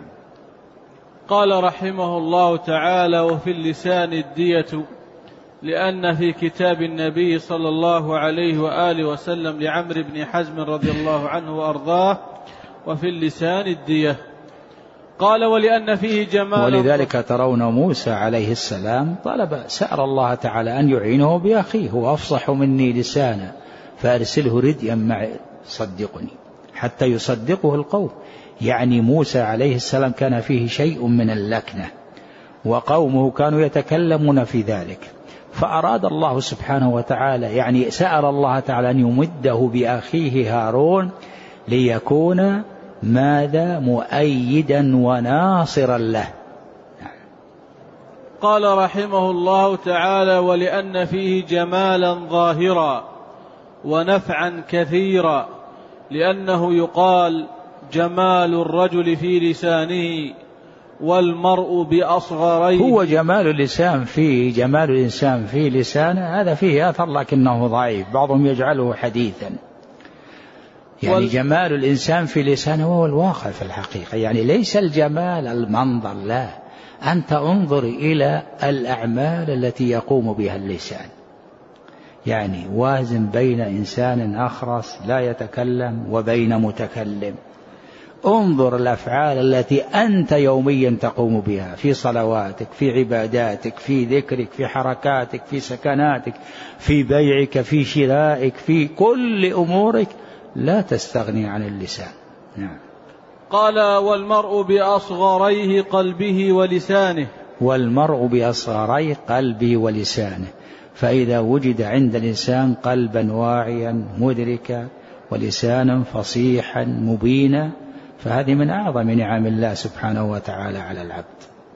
قال رحمه الله تعالى: وفي اللسان الدية، لأن في كتاب النبي صلى الله عليه وآله وسلم لعمرو بن حزم رضي الله عنه وأرضاه: وفي اللسان الدية. قال: ولأن فيه جمال. ولذلك ترون موسى عليه السلام طلب سأل الله تعالى أن يعينه بأخيه، هو أفصح مني لسانا فأرسله رديا معي صدقني حتى يصدقه القوم. يعني موسى عليه السلام كان فيه شيء من اللكنة، وقومه كانوا يتكلمون في ذلك، فأراد الله سبحانه وتعالى، يعني سأل الله تعالى أن يمده بأخيه هارون ليكون ماذا؟ مؤيدا وناصرا له. قال رحمه الله تعالى: ولأن فيه جمالا ظاهرا ونفعا كثيرا، لأنه يقال: جمال الرجل في لسانه والمرء بأصغريه. هو جمال اللسان فيه، جمال الإنسان في لسانه، هذا فيه أثر لكنه ضعيف، بعضهم يجعله حديثا. يعني وال... جمال الإنسان في لسانه هو الواقع في الحقيقة، يعني ليس الجمال المنظر، لا، أنت انظر إلى الأعمال التي يقوم بها اللسان. يعني وازن بين إنسان أخرس لا يتكلم وبين متكلم. انظر الأفعال التي أنت يوميا تقوم بها في صلواتك، في عباداتك، في ذكرك، في حركاتك، في سكناتك، في بيعك، في شرائك، في كل أمورك، لا تستغني عن اللسان. نعم. قال: والمرء بأصغريه قلبه ولسانه. والمرء بأصغريه قلبه ولسانه، فإذا وجد عند الإنسان قلبا واعيا مدركا ولسانا فصيحا مبينا، فهذه من أعظم نعم الله سبحانه وتعالى على العبد.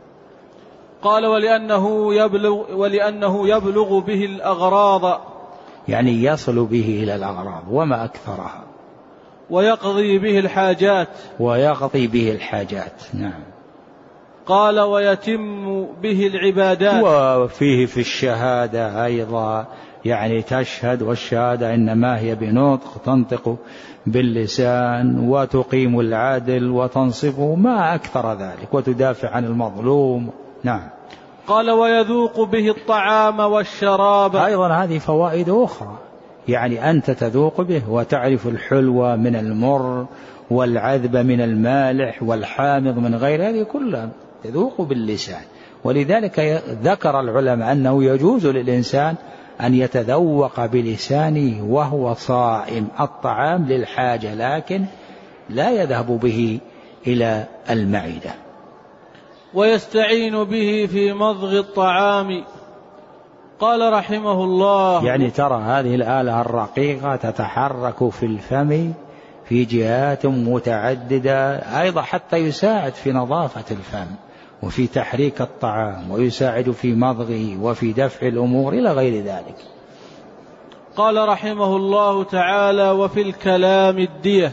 قال: ولأنه يبلغ, ولأنه يبلغ به الأغراض، يعني يصل به إلى الأغراض وما أكثرها، ويقضي به الحاجات. ويقضي به الحاجات. نعم. قال: ويتم به العبادات. وفيه في الشهادة أيضا، يعني تشهد، والشهادة إنما هي بنطق، تنطق باللسان وتقيم العدل وتنصفه، ما أكثر ذلك، وتدافع عن المظلوم. نعم. قال: ويذوق به الطعام والشراب. أيضا هذه فوائد أخرى، يعني أنت تذوق به وتعرف الحلوة من المر والعذب من المالح والحامض من غير هذه كلها تذوق باللسان. ولذلك ذكر العلماء أنه يجوز للإنسان أن يتذوق بلسانه وهو صائم الطعام للحاجة، لكن لا يذهب به إلى المعدة. ويستعين به في مضغ الطعام. قال رحمه الله: يعني ترى هذه الآلة الرقيقة تتحرك في الفم في جهات متعددة أيضا حتى يساعد في نظافة الفم وفي تحريك الطعام ويساعد في مضغه وفي دفع الأمور إلى غير ذلك. قال رحمه الله تعالى: وفي الكلام الدية،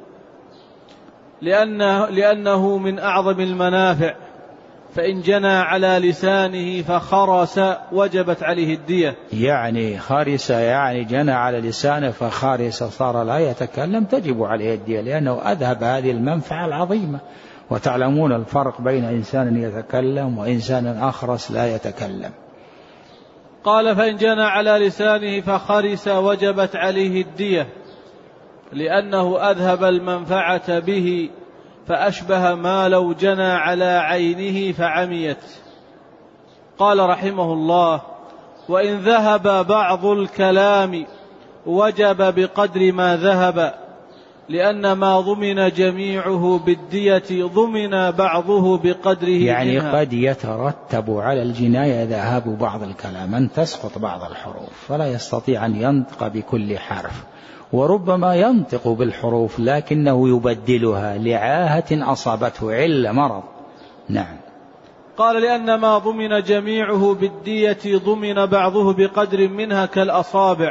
لأنه, لأنه من أعظم المنافع، فإن جنى على لسانه فخرس وجبت عليه الدية. يعني خرس يعني جنى على لسانه فخرس صار لا يتكلم تجب عليه الدية، لأنه أذهب هذه المنفعة العظيمة. وتعلمون الفرق بين إنسان يتكلم وإنسان أخرس لا يتكلم. قال: فإن جنى على لسانه فخرس وجبت عليه الدية، لأنه أذهب المنفعة به، فأشبه ما لو جنى على عينه فعميت. قال رحمه الله: وإن ذهب بعض الكلام وجب بقدر ما ذهب، لأن ما ضمن جميعه بالدية ضمن بعضه بقدره. يعني منها. قد يترتب على الجناية ذهاب بعض الكلام، أن تسقط بعض الحروف فلا يستطيع أن ينطق بكل حرف، وربما ينطق بالحروف لكنه يبدلها لعاهة أصابته علة مرض. نعم. قال: لأن ما ضمن جميعه بالدية ضمن بعضه بقدر منها كالأصابع.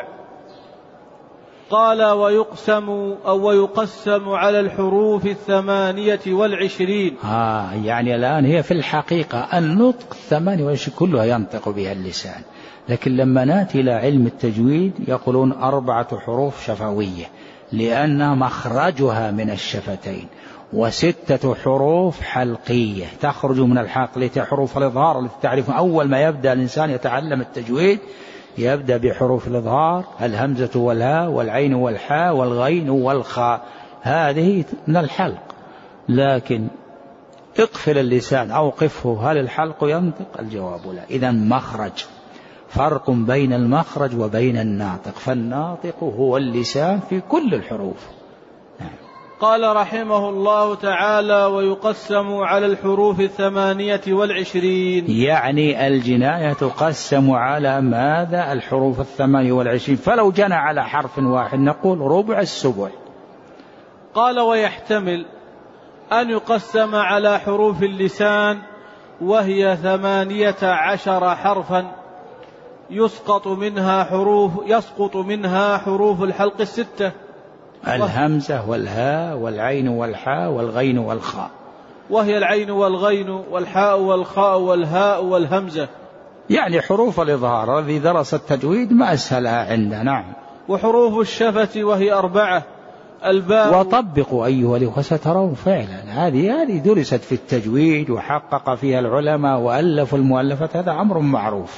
قال: ويقسم أو ويقسم على الحروف الثمانية والعشرين. آه يعني الآن هي في الحقيقة النطق الثمانية والعشرين كلها ينطق بها اللسان، لكن لما نأتي إلى علم التجويد يقولون أربعة حروف شفوية لأن مخرجها من الشفتين، وستة حروف حلقية تخرج من الحلق التي حروف الإظهار التي تعرف أول ما يبدأ الإنسان يتعلم التجويد يبدأ بحروف الإظهار: الهمزة والهاء والعين والحاء والغين والخاء، هذه من الحلق. لكن اقفل اللسان أوقفه، هل الحلق ينطق؟ الجواب لا. إذن مخرج، فرق بين المخرج وبين الناطق، فالناطق هو اللسان في كل الحروف. نعم. قال رحمه الله تعالى: ويقسم على الحروف الثمانية والعشرين. يعني الجناية تقسم على ماذا؟ الحروف الثمانية والعشرين، فلو جنى على حرف واحد نقول ربع السبع. قال: ويحتمل أن يقسم على حروف اللسان وهي ثمانية عشر حرفا يسقط منها حروف يسقط منها حروف الحلق الستة: الهمزة والهاء والعين والحاء والغين والخاء، وهي العين والغين والحاء والخاء والهاء والهمزة. يعني حروف الإظهار الذي درس التجويد ما أسهلها عندنا. نعم. وحروف الشفة وهي أربعة: الباء. وطبقوا أيها الأخوة سترون فعلا هذه هذه درست في التجويد وحقق فيها العلماء وألفوا المؤلفات، هذا أمر معروف.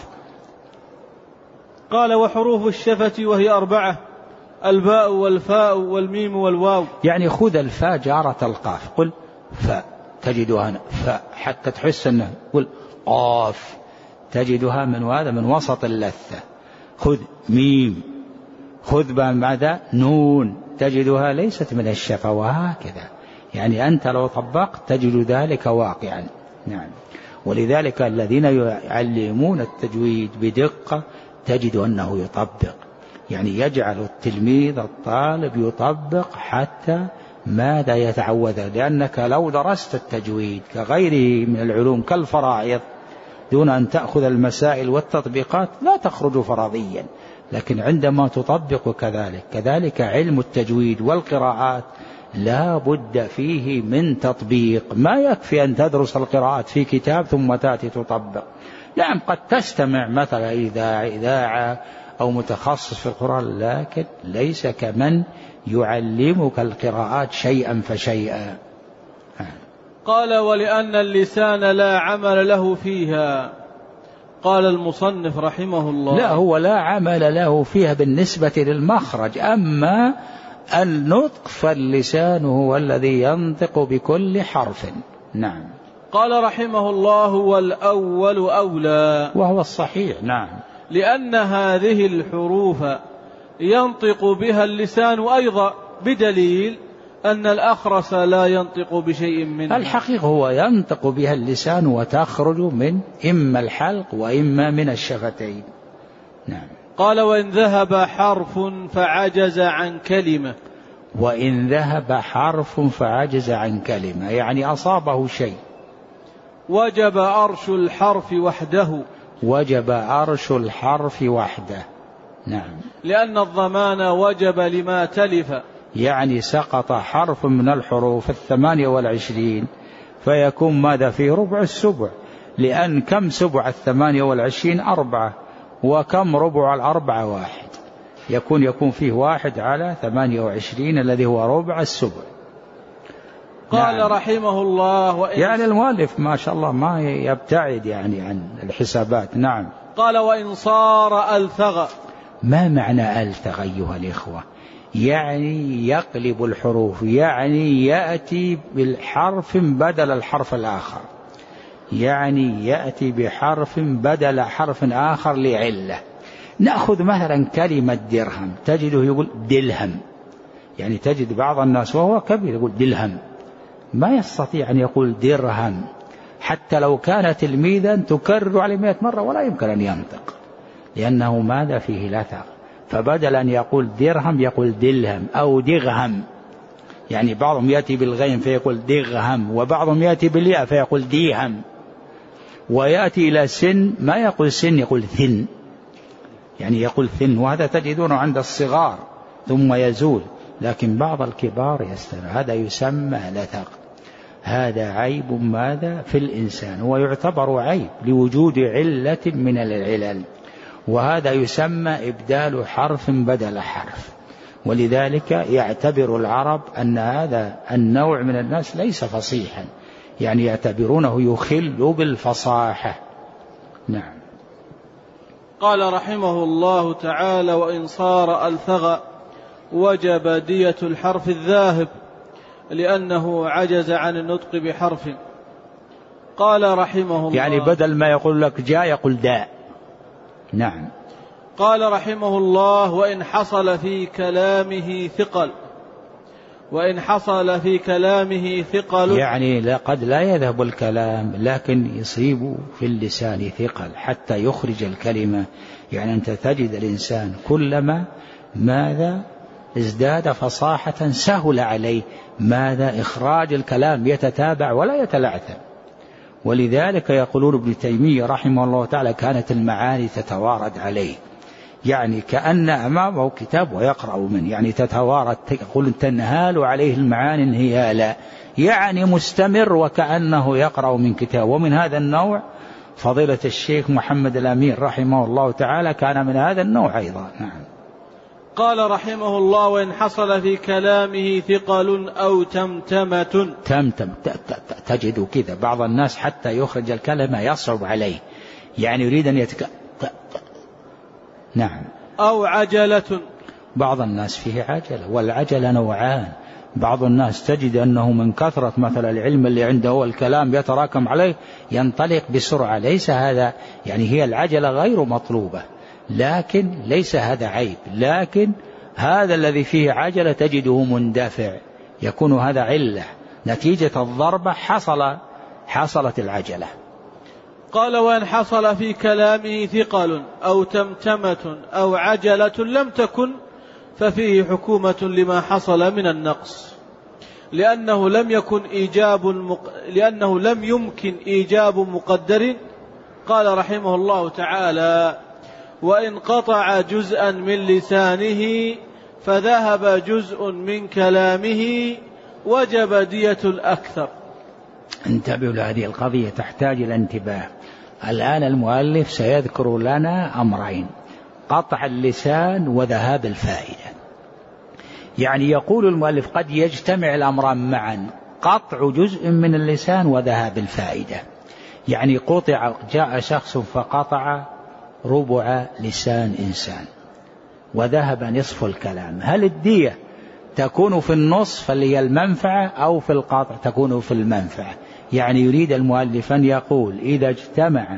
قال: وحروف الشفة وهي أربعة: الباء والفاء والميم والواو. يعني خذ الفاء جارة القاف، قل فاء تجدها فاء حتى تحس أنه، قل قاف تجدها من هذا من وسط اللثة. خذ ميم، خذ ماذا نون تجدها ليست من الشفة، وهكذا. يعني أنت لو طبقت تجد ذلك واقعا. نعم. ولذلك الذين يعلمون التجويد بدقة تجد أنه يطبق، يعني يجعل التلميذ الطالب يطبق حتى ماذا يتعوذ، لأنك لو درست التجويد كغيره من العلوم كالفرائض دون أن تأخذ المسائل والتطبيقات لا تخرج فرضيا، لكن عندما تطبق كذلك كذلك علم التجويد والقراءات لا بد فيه من تطبيق. ما يكفي أن تدرس القراءات في كتاب ثم تأتي تطبق. نعم قد تستمع مثلا إذاعة إذاعة أو متخصص في القرآن، لكن ليس كمن يعلمك القراءات شيئا فشيئا. قال: ولأن اللسان لا عمل له فيها. قال المصنف رحمه الله: لا، هو لا عمل له فيها بالنسبة للمخرج، أما النطق فاللسان هو الذي ينطق بكل حرف. نعم. قال رحمه الله: والأول أولى. وهو الصحيح. نعم. لأن هذه الحروف ينطق بها اللسان أيضا، بدليل أن الأخرس لا ينطق بشيء منها. الحقيقة هو ينطق بها اللسان وتخرج من إما الحلق وإما من الشفتين. نعم. قال وإن ذهب حرف فعجز عن كلمة. وإن ذهب حرف فعجز عن كلمة يعني أصابه شيء. وجب أرش الحرف وحده. وجب أرش الحرف وحده. نعم. لأن الضمان وجب لما تلف، يعني سقط حرف من الحروف الثمانية والعشرين فيكون ماذا فيه؟ ربع السبع، لأن كم سبع الثمانية والعشرين؟ أربعة، وكم ربع الأربعة؟ واحد، يكون يكون فيه واحد على ثمانية وعشرين الذي هو ربع السبع. قال نعم. رحمه الله وإن يعني المؤلف ما شاء الله ما يبتعد يعني عن الحسابات. نعم. قال وإن صار ألثغ. ما معنى ألثغ أيها الإخوة؟ يعني يقلب الحروف، يعني يأتي بالحرف بدل الحرف الآخر، يعني يأتي بحرف بدل حرف آخر لعلة. نأخذ مثلا كلمة درهم، تجده يقول دلهم، يعني تجد بعض الناس وهو كبير يقول دلهم، ما يستطيع أن يقول درهم، حتى لو كان تلميذا تكرر عليه مئة مرة ولا يمكن أن ينطق، لأنه ماذا فيه لثغ. فبدل أن يقول درهم يقول دلهم أو دغهم، يعني بعضهم يأتي بالغين فيقول دغهم، وبعضهم يأتي بالياء فيقول ديهم، ويأتي إلى سن ما يقول سن يقول ثن، يعني يقول ثن، وهذا تجدونه عند الصغار ثم يزول، لكن بعض الكبار يستمر، هذا يسمى لثغ. هذا عيب ماذا في الإنسان، ويعتبر عيب لوجود علة من العلل، وهذا يسمى إبدال حرف بدل حرف. ولذلك يعتبر العرب أن هذا النوع من الناس ليس فصيحا، يعني يعتبرونه يخل بالفصاحة. نعم. قال رحمه الله تعالى وإن صار ألثغ وجب دية الحرف الذاهب لأنه عجز عن النطق بحرف. قال رحمه الله، يعني بدل ما يقول لك جاء يقول داء. نعم. قال رحمه الله وإن حصل في كلامه ثقل. وإن حصل في كلامه ثقل يعني قد لا يذهب الكلام لكن يصيب في اللسان ثقل حتى يخرج الكلمة. يعني أنت تجد الإنسان كلما ماذا ازداد فصاحة سهل عليه ماذا إخراج الكلام، يتتابع ولا يتلعثم. ولذلك يقولون ابن تيمية رحمه الله تعالى كانت المعاني تتوارد عليه، يعني كأن أمامه كتاب ويقرأ منه، يعني تتوارد، يقول تنهال عليه المعاني انهيالا، يعني مستمر وكأنه يقرأ من كتاب. ومن هذا النوع فضيلة الشيخ محمد الأمين رحمه الله تعالى كان من هذا النوع أيضا. نعم. قال رحمه الله وإن حصل في كلامه ثقل أو تمتمة. تمتم تجد كذا بعض الناس حتى يخرج الكلمة يصعب عليه، يعني يريد أن يتك... نعم. أو عجلة، بعض الناس فيه عجلة، والعجلة نوعان. بعض الناس تجد أنه من كثرة مثل العلم اللي عنده والكلام يتراكم عليه ينطلق بسرعة، ليس هذا يعني هي العجلة غير مطلوبة، لكن ليس هذا عيب، لكن هذا الذي فيه عجلة تجده مندفع، يكون هذا علة نتيجة الضربة حصل حصلت العجلة. قال وإن حصل في كلامه ثقل أو تمتمة أو عجلة لم تكن ففيه حكومة لما حصل من النقص، لأنه لم يكن إيجاب المق... لأنه لم يمكن إيجاب مقدر. قال رحمه الله تعالى وإن قطع جزءا من لسانه فذهب جزء من كلامه وجب دية الأكثر. انتبهوا لهذه القضية تحتاج إلى انتباه. الآن المؤلف سيذكر لنا أمرين: قطع اللسان وذهاب الفائدة. يعني يقول المؤلف قد يجتمع الأمران معا، قطع جزء من اللسان وذهاب الفائدة. يعني قطع، جاء شخص فقطع ربع لسان إنسان وذهب نصف الكلام، هل الدية تكون في النصف اللي هي المنفعة أو في القطع تكون في المنفعة؟ يعني يريد المؤلف أن يقول إذا اجتمع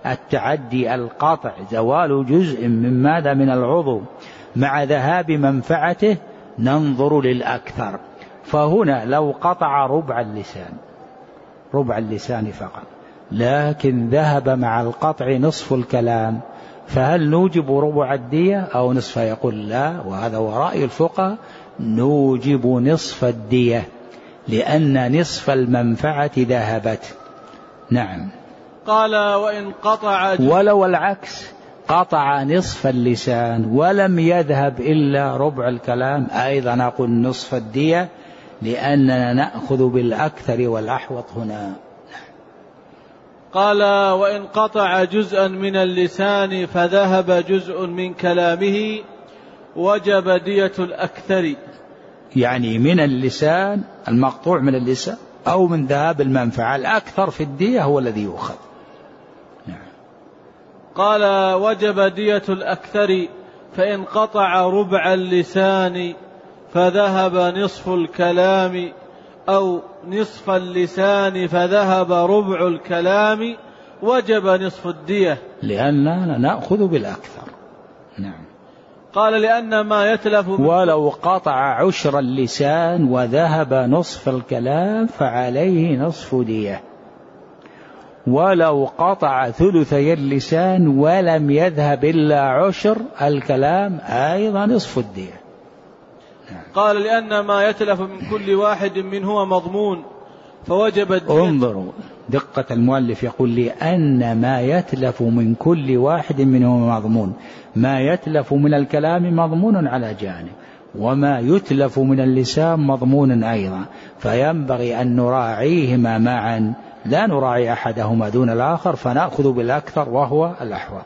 التعدي القطع زوال جزء من ماذا من العضو مع ذهاب منفعته ننظر للأكثر. فهنا لو قطع ربع اللسان ربع اللسان فقط لكن ذهب مع القطع نصف الكلام، فهل نوجب ربع الدية أو نصفها؟ يقول لا، وهذا هو رأي الفقهاء، نوجب نصف الدية لأن نصف المنفعة ذهبت. نعم. قال وإن قطع ولو العكس، قطع نصف اللسان ولم يذهب إلا ربع الكلام، أيضا نقول نصف الدية لأننا نأخذ بالأكثر والأحوط هنا. قال وإن قطع جزءا من اللسان فذهب جزء من كلامه وجب دية الأكثر. يعني من اللسان، المقطوع من اللسان أو من ذهاب المنفعة، الأكثر في الدية هو الذي يؤخذ. نعم. قال وجب دية الأكثر فإن قطع ربع اللسان فذهب نصف الكلام أو نصف اللسان فذهب ربع الكلام وجب نصف الدية لأننا نأخذ بالأكثر. نعم. قال لأن ما يتلف ولو قطع عشر اللسان وذهب نصف الكلام فعليه نصف دية، ولو قطع ثلثي اللسان ولم يذهب إلا عشر الكلام أيضا نصف الدية. قال لأن ما يتلف من كل واحد منهما مضمون فوجب الدية. انظروا دقة المؤلف، يقول لأن ما يتلف من كل واحد منهما مضمون، ما يتلف من الكلام مضمون على جانب، وما يتلف من اللسان مضمون أيضا، فينبغي أن نراعيهما معا، لا نراعي أحدهما دون الآخر، فنأخذ بالأكثر وهو الأحوط.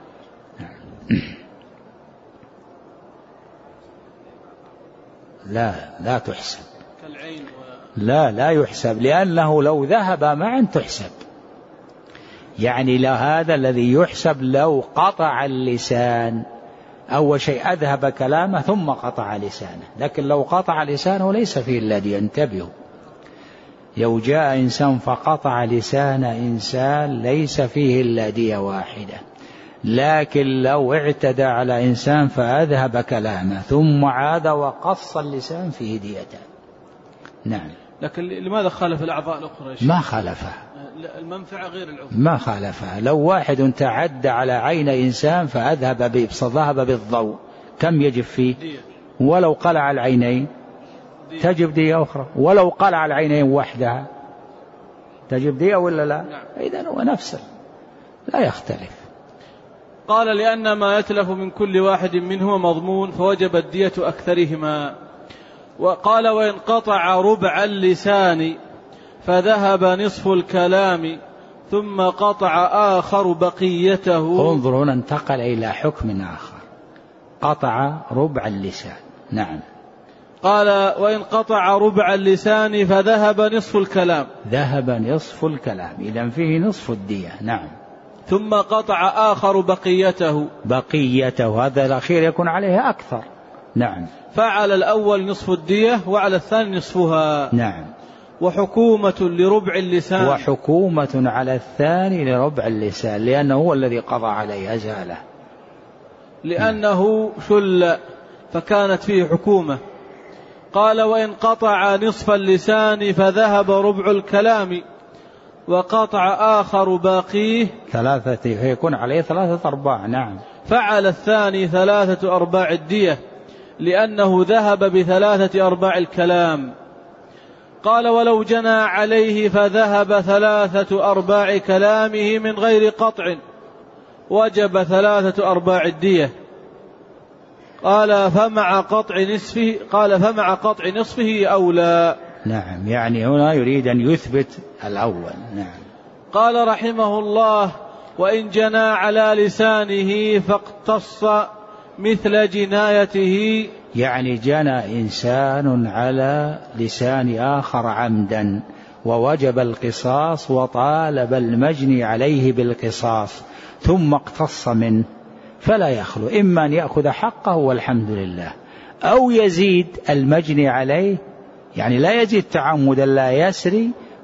لا لا تحسب، لا لا يحسب، لأنه لو ذهب معا تحسب. يعني لهذا الذي يحسب لو قطع اللسان، أول شيء أذهب كلامه ثم قطع لسانه، لكن لو قطع لسانه ليس فيه الذي ينتبه. لو جاء إنسان فقطع لسان إنسان ليس فيه إلا دية واحدة، لكن لو اعتدى على إنسان فأذهب كلامه ثم عاد وقص اللسان فيه ديتان. نعم. لكن لماذا خالف الأعضاء الأخرى؟ ما خالفها، المنفعة غير العضو ما خالفها. لو واحد تعدى على عين إنسان فأذهب ذهب بالضوء كم يجب فيه؟ دية. ولو قلع العينين دية. تجب دية أخرى، ولو قلع العينين وحدها تجب دية ولا لا؟ نعم. إذن هو نفسه لا يختلف. قال لأن ما يتلف من كل واحد منهما مضمون فوجب الدية أكثرهما. وقال وإن قطع ربع اللسان فذهب نصف الكلام ثم قطع آخر بقيته. انظروا هنا انتقل إلى حكم آخر، قطع ربع اللسان. نعم. قال وإن قطع ربع اللسان فذهب نصف الكلام، ذهب نصف الكلام، إذن فيه نصف الدية. نعم. ثم قطع آخر بقيته، بقيته هذا الأخير يكون عليه أكثر. نعم. فعلى الأول نصف الدية وعلى الثاني نصفها. نعم. وحكومة لربع اللسان، وحكومة على الثاني لربع اللسان، لأنه هو الذي قضى عليه أزاله، لأنه شل فكانت فيه حكومة. قال وإن قطع نصف اللسان فذهب ربع الكلام وقطع آخر باقيه ثلاثة، يكون عليه ثلاثة أرباع. نعم. فعل الثاني ثلاثة أرباع الدية لأنه ذهب بثلاثة أرباع الكلام. قال ولو جنى عليه فذهب ثلاثة أرباع كلامه من غير قطع وجب ثلاثة أرباع الدية. قال فمع قطع نصفه قال فمع قطع نصفه أولى. نعم. يعني هنا يريد أن يثبت الأول. نعم. قال رحمه الله وإن جنى على لسانه فاقتص مثل جنايته، يعني جنى إنسان على لسان آخر عمدا ووجب القصاص وطالب المجني عليه بالقصاص ثم اقتص منه، فلا يخلو إما أن يأخذ حقه والحمد لله، أو يزيد المجني عليه، يعني لا يزيد تعمدا لا يسري،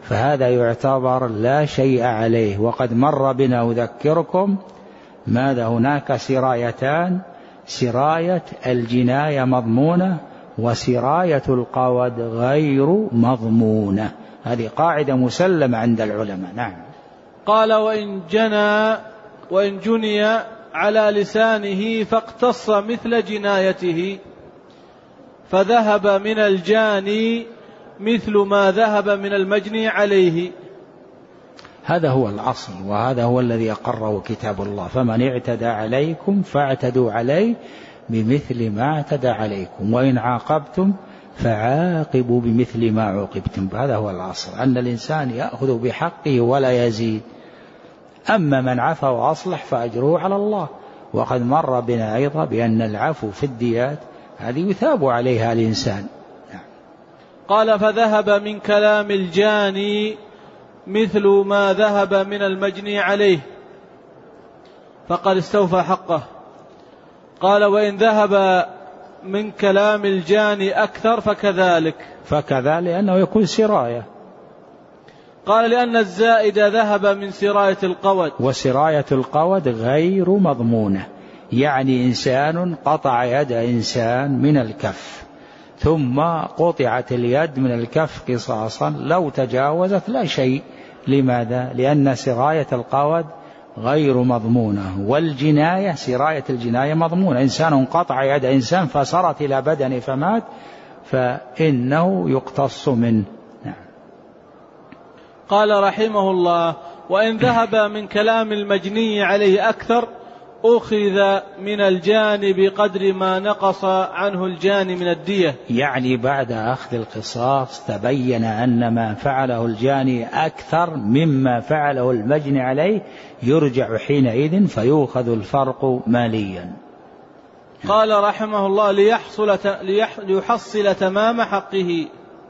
فهذا يعتبر لا شيء عليه. وقد مر بنا أذكركم ماذا هناك سرايتان: سراية الجناية مضمونة وسراية القود غير مضمونة. هذه قاعدة مسلمة عند العلماء. نعم. قال: وإن جنى وإن جني على لسانه فاقتص مثل جنايته فذهب من الجاني مثل ما ذهب من المجني عليه. هذا هو الأصل، وهذا هو الذي أقره كتاب الله: فمن اعتدى عليكم فاعتدوا عليه بمثل ما اعتدى عليكم وإن عاقبتم فعاقبوا بمثل ما عوقبتم. هذا هو الأصل، أن الإنسان يأخذ بحقه ولا يزيد. أما من عفا وأصلح فأجره على الله. وقد مر بنا أيضا بأن العفو في الديات هذه يثاب عليها الإنسان. قال: فذهب من كلام الجاني مثل ما ذهب من المجني عليه فقد استوفى حقه. قال: وإن ذهب من كلام الجاني أكثر فكذلك. فكذلك لأنه يكون سراية. قال: لأن الزائد ذهب من سراية القود. وسراية القود غير مضمونة، يعني إنسان قطع يد إنسان من الكف ثم قطعت اليد من الكف قصاصا، لو تجاوزت لا شيء. لماذا؟ لأن سراية القود غير مضمونة، والجناية سراية الجناية مضمونة. إنسان قطع يد إنسان فصارت إلى بدنه فمات فإنه يقتص منه. نعم. قال رحمه الله: وإن ذهب من كلام المجني عليه أكثر أخذ من الجاني بقدر ما نقص عنه الجاني من الدية. يعني بعد أخذ القصاص تبين أن ما فعله الجاني أكثر مما فعله المجني عليه، يرجع حينئذ فيؤخذ الفرق ماليا. قال رحمه الله: ليحصل, ليحصل تمام حقه.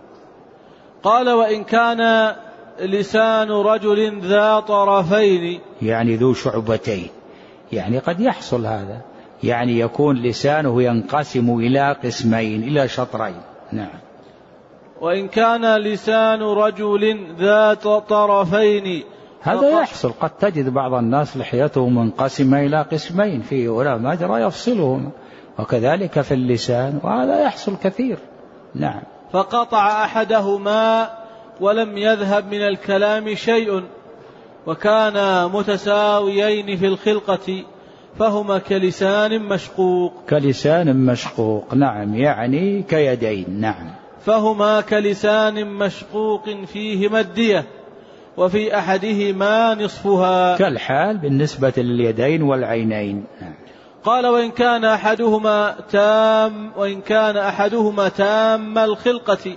قال: وإن كان لسان رجل ذا طرفين، يعني ذو شعبتين، يعني قد يحصل هذا، يعني يكون لسانه ينقسم إلى قسمين، إلى شطرين. نعم. وإن كان لسان رجل ذات طرفين، هذا يحصل. قد تجد بعض الناس لحيته منقسمة إلى قسمين، فيه ولا مجرى يفصلهم، وكذلك في اللسان، وهذا يحصل كثير. نعم. فقطع أحدهما ولم يذهب من الكلام شيء وكان متساويين في الخلقة فهما كلسان مشقوق. كلسان مشقوق. نعم، يعني كيدين. نعم. فهما كلسان مشقوق فيهما الدية وفي أحدهما نصفها، كالحال بالنسبة لليدين والعينين. نعم. قال: وإن كان أحدهما تام وإن كان أحدهما تام الخلقة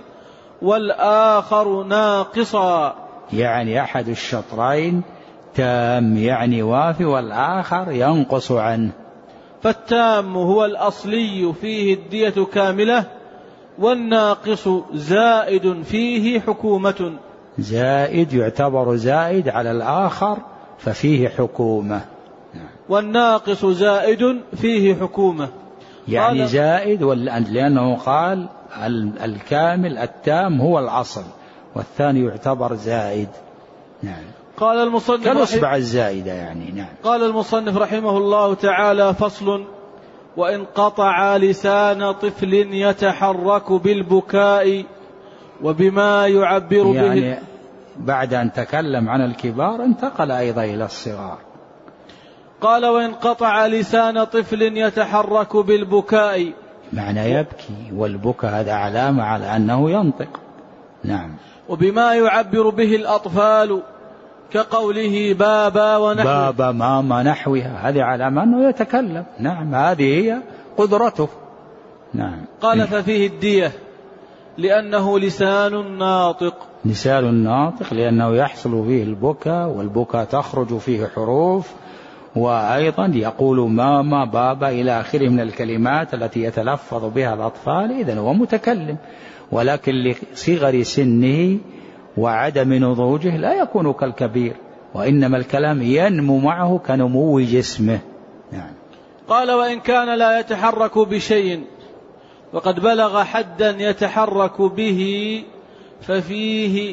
والآخر ناقصا، يعني أحد الشطرين تام يعني وافي، والآخر ينقص عنه. فالتام هو الأصلي فيه الدية كاملة، والناقص زائد فيه حكومة. زائد يعتبر زائد على الآخر ففيه حكومة. والناقص زائد فيه حكومة، يعني زائد لأنه قال الكامل التام هو الأصل، والثاني يعتبر زائد. نعم. قال المصنف كالأصبع الزائدة يعني. نعم. قال المصنف رحمه الله تعالى: فصل: وإن قطع لسان طفل يتحرك بالبكاء وبما يعبر يعني به. بعد أن تكلم عن الكبار انتقل أيضا إلى الصغار. قال: وإن قطع لسان طفل يتحرك بالبكاء، معنى يبكي، والبكاء هذا علامة على أنه ينطق. نعم. وبما يعبر به الأطفال كقوله بابا ونحوه، بابا ماما نحوها، هذه علامة أنه يتكلم. نعم، هذه هي قدرته. نعم. قال: ففيه الدية لأنه لسان ناطق. لسان ناطق لأنه يحصل فيه البكاء، والبكاء تخرج فيه حروف، وأيضا يقول ماما بابا إلى آخره من الكلمات التي يتلفظ بها الأطفال، إذن هو متكلم. ولكن لصغر سنه وعدم نضوجه لا يكون كالكبير، وإنما الكلام ينمو معه كنمو جسمه. نعم. قال: وإن كان لا يتحرك بشيء وقد بلغ حدا يتحرك به ففيه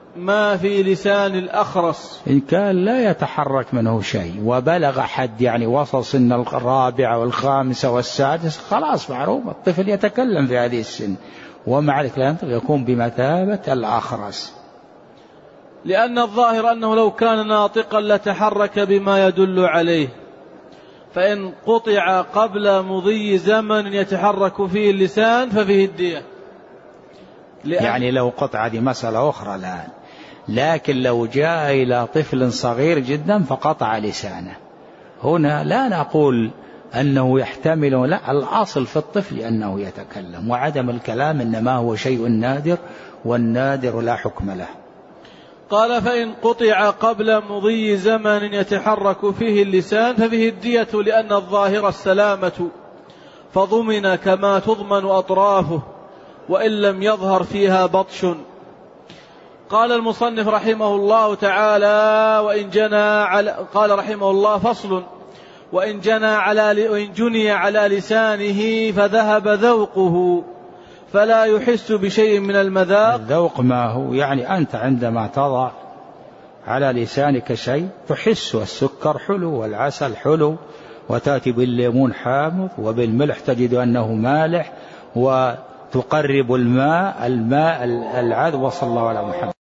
ما في لسان الأخرس. إن كان لا يتحرك منه شيء وبلغ حد يعني وصل سن الرابعة والخامسة والسادسة خلاص معروف الطفل يتكلم في هذه السن، ومع ذلك لا ينطق يكون بمثابة الأخرس. لأن الظاهر أنه لو كان ناطقا لتحرك بما يدل عليه، فإن قطع قبل مضي زمن يتحرك فيه اللسان ففيه الدية. يعني لو قطع هذه مسألة أخرى الآن، لكن لو جاء إلى طفل صغير جدا فقطع لسانه، هنا لا نقول أنه يحتمل، لا، الأصل في الطفل أنه يتكلم، وعدم الكلام إنما هو شيء نادر، والنادر لا حكم له. قال فإن قطع قبل مضي زمن يتحرك فيه اللسان ففيه الدية، لأن الظاهر السلامة فضمن كما تضمن أطرافه وإن لم يظهر فيها بطش. قال المصنف رحمه الله تعالى وإن جنى على قال رحمه الله فصل: وإن جنى على وإن جني على لسانه فذهب ذوقه فلا يحس بشيء من المذاق. الذوق ما هو؟ يعني أنت عندما تضع على لسانك شيء تحس، السكر حلو والعسل حلو، وتأتي بالليمون حامض وبالملح تجد أنه مالح، وتقرب الماء الماء العذب. وصلى الله على محمد.